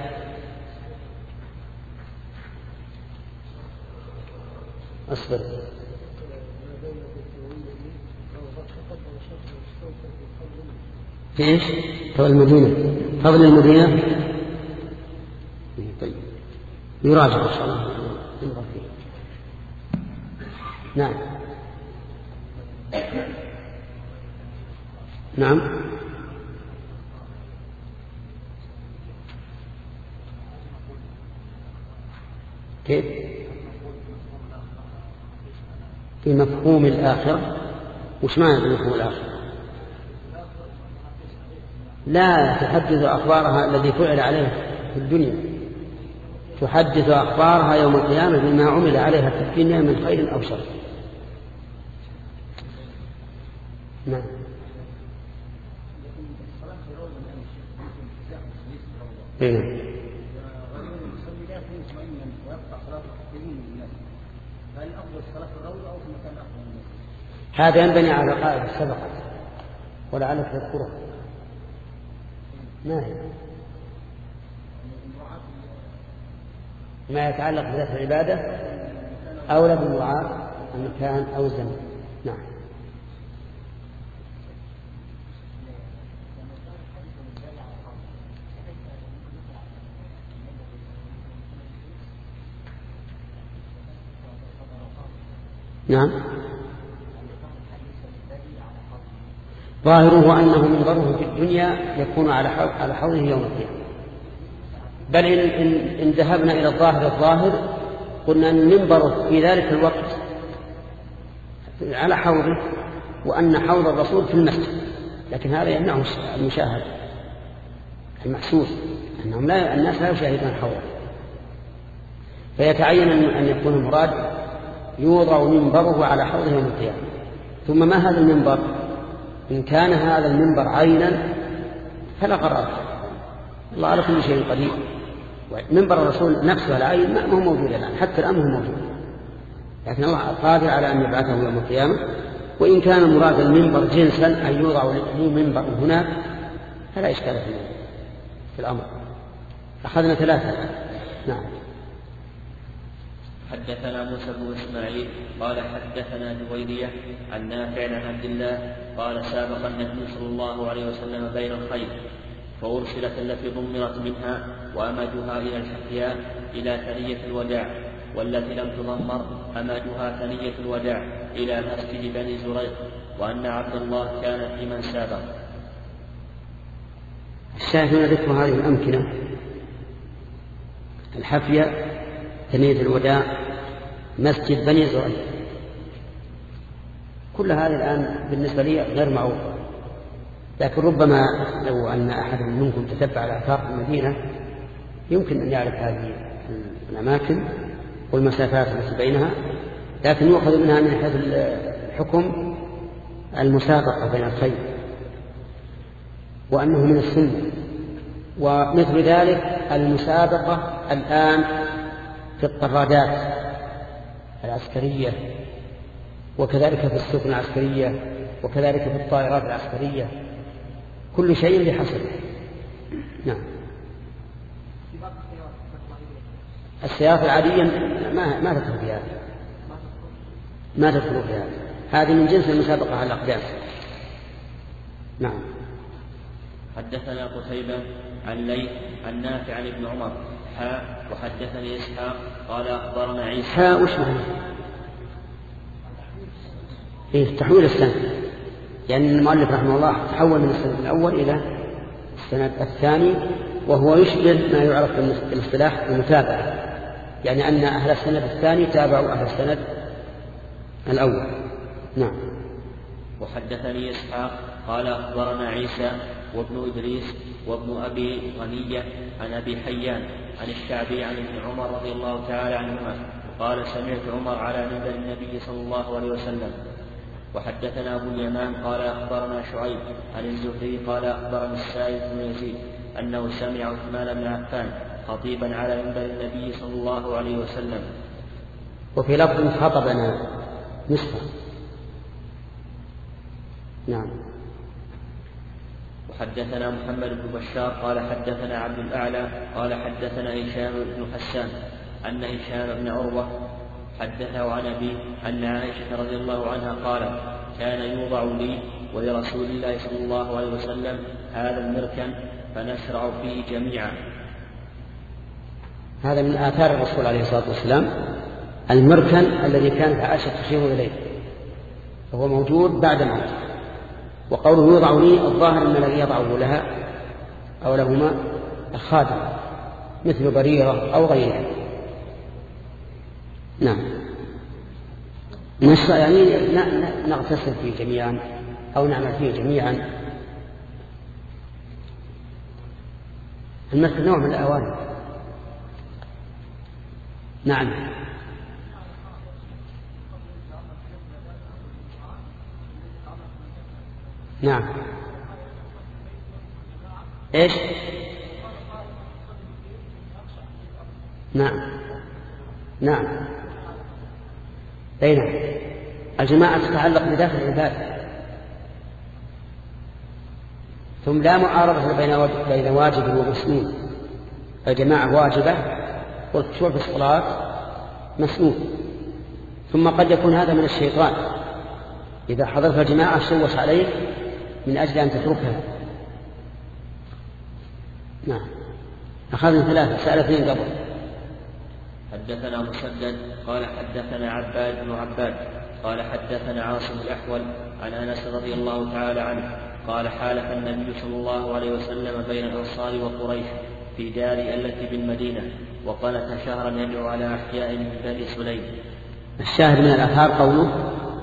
أصبر في إيش؟ فضل المدينة، فضل المدينة. طيب يراجع إن شاء الله. نعم نعم كيف؟ في مفهوم الآخرة. وش معنى مفهوم الآخرة؟ لا تحدث أخبارها الذي فعل عليها في الدنيا، تحدث أخبارها يوم القيامة بما عمل عليها في الدنيا من خير أو شر. نعم إيه. هذا ينبني على قاعدة سبقت ولعلك تذكرها. ما هي؟ ما يتعلق بذات العبادة أولى بالمراعاة المكان أو الزمن. نعم نعم ظاهره أنه منبره في الدنيا يكون على حوضه يوم القيامة. بل إن, إن ذهبنا إلى الظاهر الظاهر قلنا أن منبره في ذلك الوقت على حوضه وأن حوض الرسول في المسجد، لكن هذا يمنعه المشاهد المحسوس، أنهم لا الناس لا يشاهدون حوضه، فيتعين أن يكون المراد يوضع منبره على حوضه يوم القيامة. ثم ما هذا المنبر؟ إن كان هذا المنبر عينا فلا قرار، الله على كل شيء قدير. منبر الرسول نفسه العين ما هو موجود الآن، حتى الآن هو موجود، لكن الله قادر على أن يبعثه يوم القيامة. وإن كان مراد المنبر جنسا أن يوضع له منبر هناك فلا إشكال في الأمر. أخذنا ثلاثة. نعم. حدثنا موسى بن إسماعيل قال حدثنا جويرية عن نافع عن عبد الله قال سابق النبي صلى الله عليه وسلم بين الخيل فأرسلت التي ضمرت منها وأمدها إلى الحفياء إلى ثنية الوداع، والتي لم تضمر أمدها ثنية الوداع إلى مسجد بني زريق، وأن عبد الله كان في من سابق. الشاهد من ذكر هذه الأمكنة الحفية، ثنية الوداع، مسجد بني زريق، كل هذه الآن بالنسبة لي غير معروفة، لكن ربما لو أن أحد منكم تتبع الآثار في المدينة يمكن أن يعرف هذه الأماكن والمسافات التي بينها، لكن يؤخذ منها من حيث الحكم المسابقة بين الخيل وأنه من السنة. ومثل ذلك المسابقة الآن في الطرادات العسكرية، وكذلك في السفن العسكرية، وكذلك في الطائرات العسكرية، كل شيء بحسبه. نعم. السيارات العادية ما ما تدخل فيها، ما تدخل في هذا. هذه من جنس المسابقة على الأقدام. نعم. حدثنا قتيبة عن ليث عن نافع عن ابن عمر حاء وحدثني إسحاق قال أخبرنا عيسى. حاء وش معنى؟ إيه تحويل السند، لأن يعني المؤلف رحمه الله تحول من السند الأول إلى السند الثاني، وهو يشبه ما يعرف بالاصطلاح المتابعة، يعني أن أهل السند الثاني تابعوا أهل السند الأول. نعم. وحدثني إسحاق قال أخبرنا عيسى وابن إدريس وابن أبي غنية عن أبي حيان عن الشعبي عن ابن عمر رضي الله تعالى عنهما قال سمعت عمر على منبر النبي صلى الله عليه وسلم. وحدثنا أبو اليمان قال أخبرنا شعيب عن الزهري قال أخبرنا السائب بن يزيد أنه سمع عثمان بن عفان خطيبا على منبر النبي صلى الله عليه وسلم. وفي لفظ خطبنا نصفا. نعم. وحدثنا محمد بن بشار قال حدثنا عبد الأعلى قال حدثنا هشام بن حسان أن هشام بن عروة حدثه عن أبي أن عائشة رضي الله عنها قالت كان يوضع لي ولرسول الله صلى الله عليه وسلم هذا المركن فنشرع فيه جميعا. هذا من آثار الرسول عليه الصلاة والسلام، المركن الذي كانت عائشة تشير إليه وهو موجود بعد موته. وقوله يوضع لي الظاهر أن الذي يضعه لها أو لهما الخادم مثل بريرة أو غيرها. نعم. نشرع يعني نغتسل فيه جميعا أو نعمل فيه جميعا. المسك نوع من الأواني. نعم. نعم. ايش؟ نعم. نعم. أي نعم. الجماعة تتعلق بداخل العبادة، ثم لا معارضة بين واجب ومسنون. الجماعة واجبة والخشوع في الصلاة مسنون. ثم قد يكون هذا من الشيطان إذا حضرت الجماعة شوش عليك من أجل أن تتركها. نعم. أخذنا ثلاثة، سأل اثنين قبل. حدثنا مسدد قال حدثنا عباد بن عباد قال حدثنا عاصم الأحول عن أنس رضي الله تعالى عنه قال حالف النبي صلى الله عليه وسلم بين الأنصار وقريش في دار التي بالمدينة وقالت شهرا يدعو على أحياء من بني سليم. الشاهد من الآثار قوله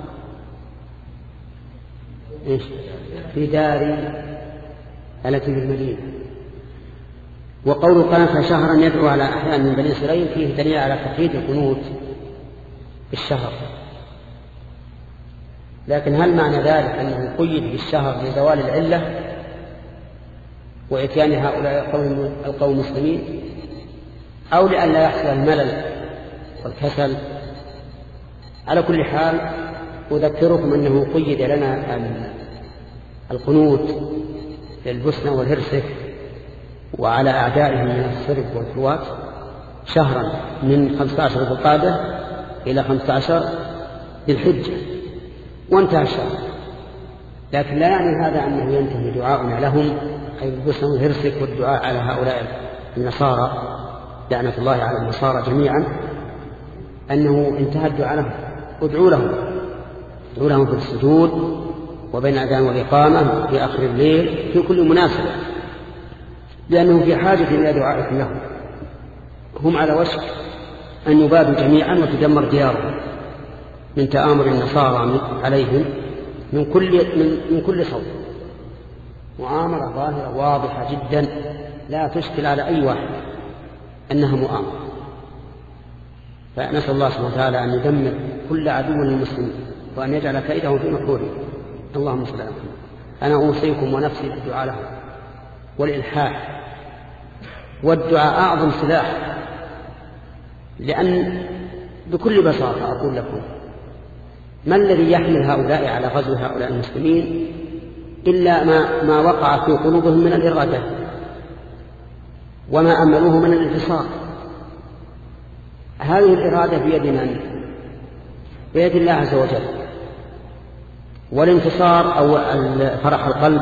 إيش؟ في دار التي بالمدينة، وقوله قالت شهرا يدعو على أحياء من بني سليم فيه دليل على تقييد القنوت بالشهر. لكن هل معنى ذلك أنه قيد بالشهر لزوال العلة وإتيان هؤلاء القوم المسلمين، أو لئلا يحصل الملل والكسل؟ على كل حال أذكركم أنه قيد لنا القنوت للبسنة والهرسك وعلى أعدائهم من الصرب والفوات شهرا من خمسة عشر ذي القعدة إلى خمسة عشر ذي الحجة وانتهى الشهر. لكن لا يعني هذا أنه ينتهي دعاؤنا لهم أي البسنة والهرسك والدعاء على هؤلاء النصارى لعنة الله على النصارى جميعا أنه انتهى الدعاء لهم. ادعوا لهم، ادعوا لهم في السجود وبين الأذان والإقامة في آخر الليل في كل مناسبة، لأنهم في حاجة إلى دعائكم لهم. هم على وشك أن يبادوا جميعا وتدمر ديارهم من تآمر النصارى عليهم من كل, من, من كل صوت. مؤامرة ظاهرة واضحة جدا لا تشكل على أي واحد أنها مؤامرة. فنسأل الله سبحانه وتعالى أن يدمر كل عدو للمسلمين وأن يجعل كيدهم في نحورهم. اللهم صل على محمد. أنا أوصيكم ونفسي بالدعاء لهم والإلحاح، والدعاء أعظم سلاح، لأن بكل بساطة أقول لكم ما الذي يحمل هؤلاء على غزو هؤلاء المسلمين إلا ما, ما وقع في قلوبهم من الإرادة وما أملوه من الانتصار. هذه الإرادة بيد من؟ بيد الله عز وجل. والانتصار أو فرح القلب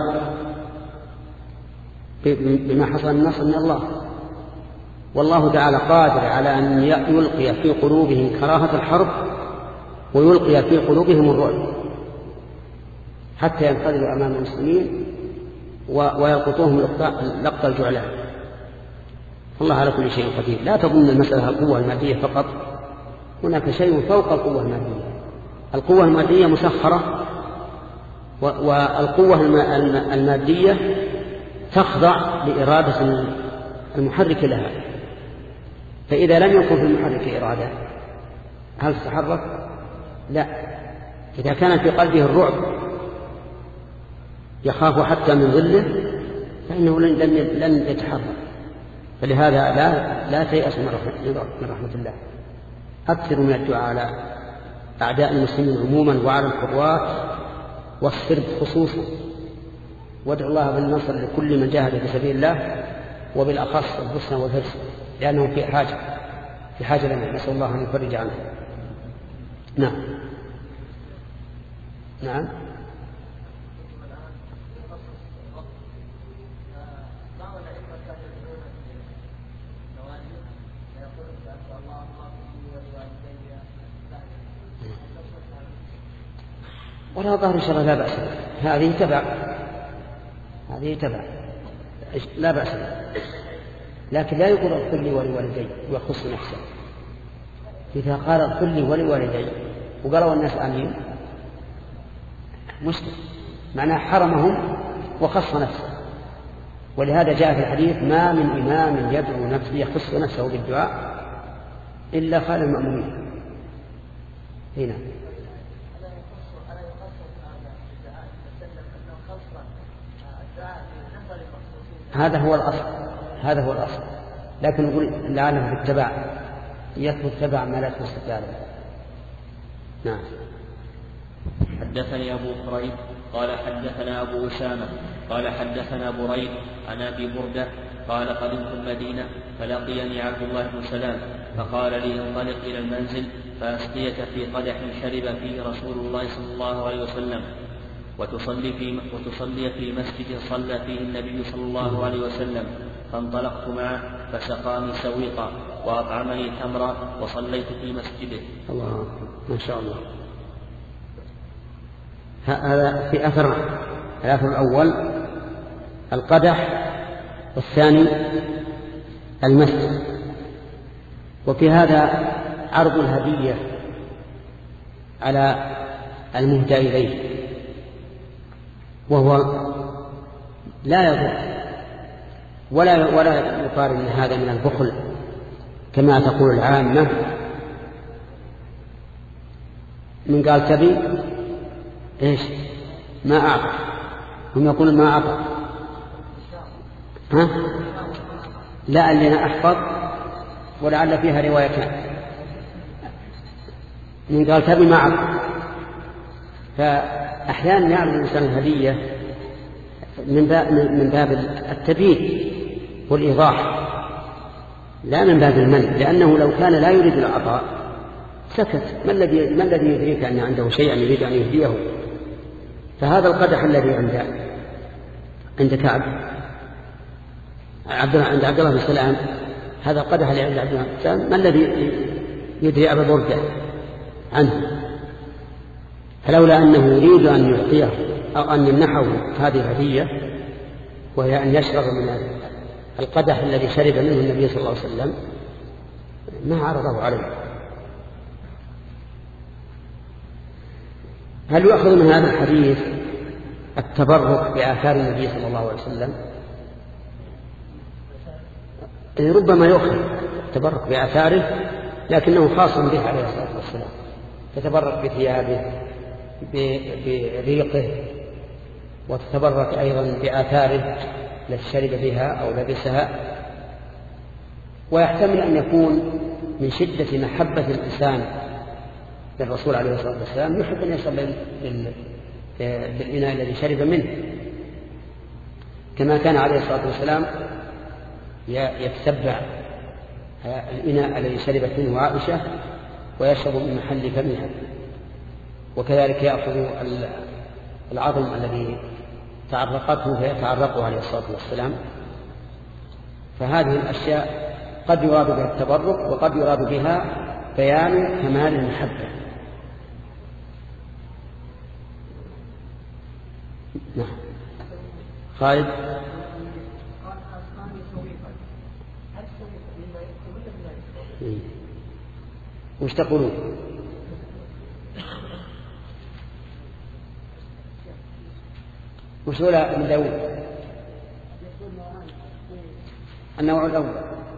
بما حصل من النصر من الله، والله تعالى قادر على أن يلقي في قلوبهم كراهة الحرب ويلقي في قلوبهم الرعب حتى ينقلبوا أمام المسلمين ويلقطوهم لقط الجعلان. الله على كل شيء قدير. لا تظن المسألة القوة المادية فقط، هناك شيء فوق القوة المادية. القوة المادية مسخرة، والقوة المادية تخضع لإرادة المحرك لها، فإذا لم يكن في المحرك إرادة هل تتحرك؟ لا. إذا كان في قلبه الرعب يخاف حتى من ظله فإنه لن يتحرك. فلهذا لا لا تيأس من رحمة الله. أكثر من الدعاء على أعداء المسلمين عموما وعلى القوات والسرب خصوصا، وادعوا الله بالنصر لكل من جاهد في سبيل الله، وبالأخص البوسنة والهرسك لأنهم في حاجة في حاجة لنا، نسأل الله أن يفرج عنهم. نعم نعم. ولا ظهر إن شاء الله لا بأس، هذه تبع هذه تبع لا بأس، لكن لا يقول اغفر لي ولوالدي ويخص نفسه. إذا قال اغفر لي ولوالدي وقالوا الناس آمين مشكل، معناه حرمهم وخص نفسه. ولهذا جاء في الحديث ما من إمام يدعو نفسه يخص نفسه بالدعاء إلا خال المأمومين. هنا هذا هو الأصل، هذا هو الأصل، لكن نقول لعله في التبع يثبت تبع ما لا يثبت ذلك. نعم. حدثني أبو كريب قال حدثنا أبو أسامة قال حدثنا بريد عن أبي بردة قال قدمت المدينة فلقيني عبد الله بن سلام فقال لي انطلق إلى المنزل فأسقيك في قدح شرب فيه رسول الله صلى الله عليه وسلم وتصلي في, وتصلي في مسجد صلى فيه النبي صلى الله عليه وسلم. فانطلقت معه فسقاني سويقا وأطعمني تمرا وصليت في مسجده. الله ما شاء الله. هذا في أثر الأثر الأول القدح والثاني المسجد. وفي هذا عرض الهدية على المهدى إليه، وهو لا يضر ولا ولا يقارن هذا من البخل كما تقول العامة. من قال تبي ايش ما أعطى، هم يقولون ما أعطى. ها لا أننا أحفظ ولعل فيها روايتان. من قال تبي ما أعطى، فأحيانا يعرض الإنسان الهدية من باب من باب التبيين والإيضاح لا من باب المنع، لأنه لو كان لا يريد العطاء سكت. ما الذي ما الذي يدريك أن عنده شيئا يريد أن يهديه؟ فهذا القدح الذي عند عند كعب عبد عند عبد الله بن سلام، هذا القدح اللي عند عبد الله بن سلام ما الذي يدري أبا بردة عنه؟ فلولا أنه يريد أن يعطيه أو أن يمنحه هذه الهدية وهي أن يشرب من القدح الذي شرب منه النبي صلى الله عليه وسلم ما عرضه عليه. هل يؤخذ من هذا الحديث التبرك بآثار النبي صلى الله عليه وسلم؟ ربما يؤخذ التبرك بآثاره، لكنه خاص به عليه الصلاة والسلام. تتبرك بثيابه بريقه، وتتبرك أيضا بآثاره التي شرب بها أو لبسها. ويحتمل أن يكون من شدة محبة الإنسان للرسول عليه الصلاة والسلام يحب أن يصل بالإناء الذي شرب منه، كما كان عليه الصلاة والسلام يتتبع الإناء الذي شربت منه عائشة ويشرب من محل فمها وكذلك يأخذ العظم الذي تعرقته فيتعرقه عليه الصلاة والسلام. فهذه الأشياء قد يراد بها التبرك وقد يراد بها بيان كمال المحبة. نعم. خالد. وش تقولون؟ وش هو من داود؟ النوع الأول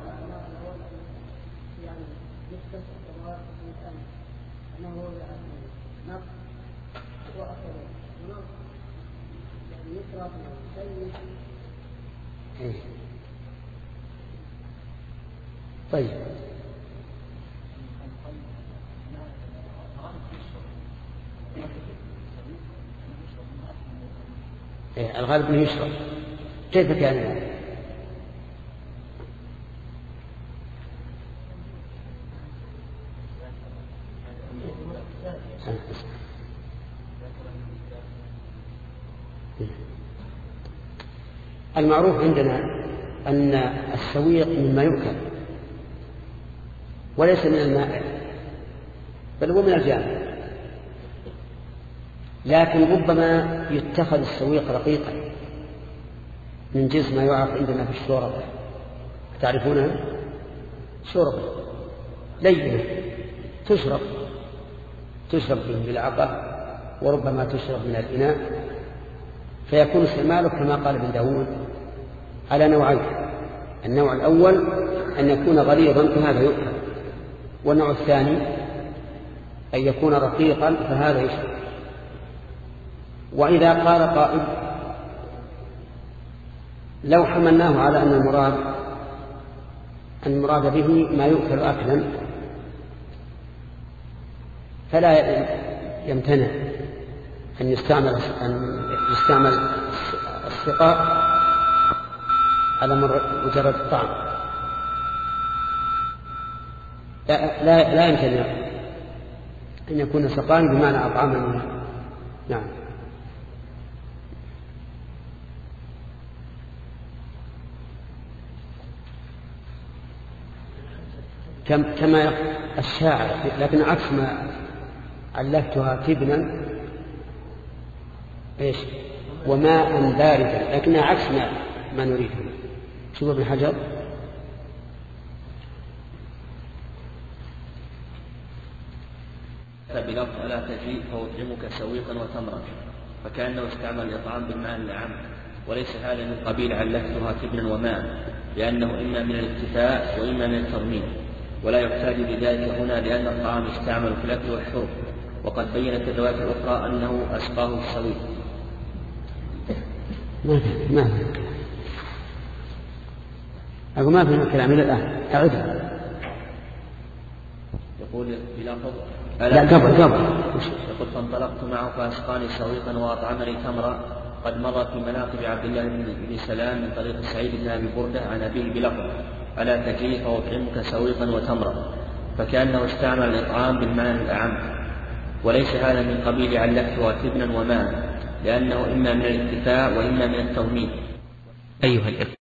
طيب. إيه الغالب انه يشرب. كيف كان يعني؟ المعروف عندنا أن السويق مما يؤكل وليس من الماء بل هو من الجامع، لكن ربما يتخذ السويق رقيقا من جنس ما يعرف عندنا في الشوربة، تعرفونها؟ شوربة لينة تشرب تشرب بالعقة وربما تشرب من الإناء، فيكون استعماله كما قال ابن داود على نوعين. النوع الأول أن يكون غليظا فهذا يؤكل، والنوع الثاني أن يكون رقيقا فهذا يشرب. وإذا قال قائل لو حملناه على أن المراد المراد به ما يؤكل أكلا فلا يمتنع أن يستعمل أن يستعمل السقاء على مجرد الطعم، لا, لا, لا يمتنع أن يكون سقاء بمعنى أطعام منه. نعم. كما الشاعر، لكن عكس ما علفتها تبنا ايش وماء باردا، لكنها عكس ما, ما نريده. شوف ابن حجر بلفظ ألا تجيء فأطعمك سويقا وتمرا، فكأنه استعمل الإطعام بالمعنى الأعم، وليس هذا من قبيل علفتها تبنا وماء، لأنه إما من الاكتفاء وإما من التضمين، ولا يحتاج بذلك هنا لأن الطعام يستعمل في الأكل والشرب، وقد بينت الروايات الأخرى أنه أسقاه السويق. ما في ما في أقول ما في كلام إلى الآن أعدها. يقول بلفظ لا قبل قبل يقول فانطلقت معه فأسقاني سويقا وأطعمني تمرا، قد مر في مناقب عبد الله بن سلام من طريق سعيد بن أبي بردة عن أبيه بلفظ ألا تجيء فأطعمك سويقا وتمرا، فكأنه استعمل الإطعام بالمعنى الأعم، وليس هذا من قبيل علفتها تبنا وماء، لأنه إما من الاكتفاء وإما من التضمين. أيها الإخوة،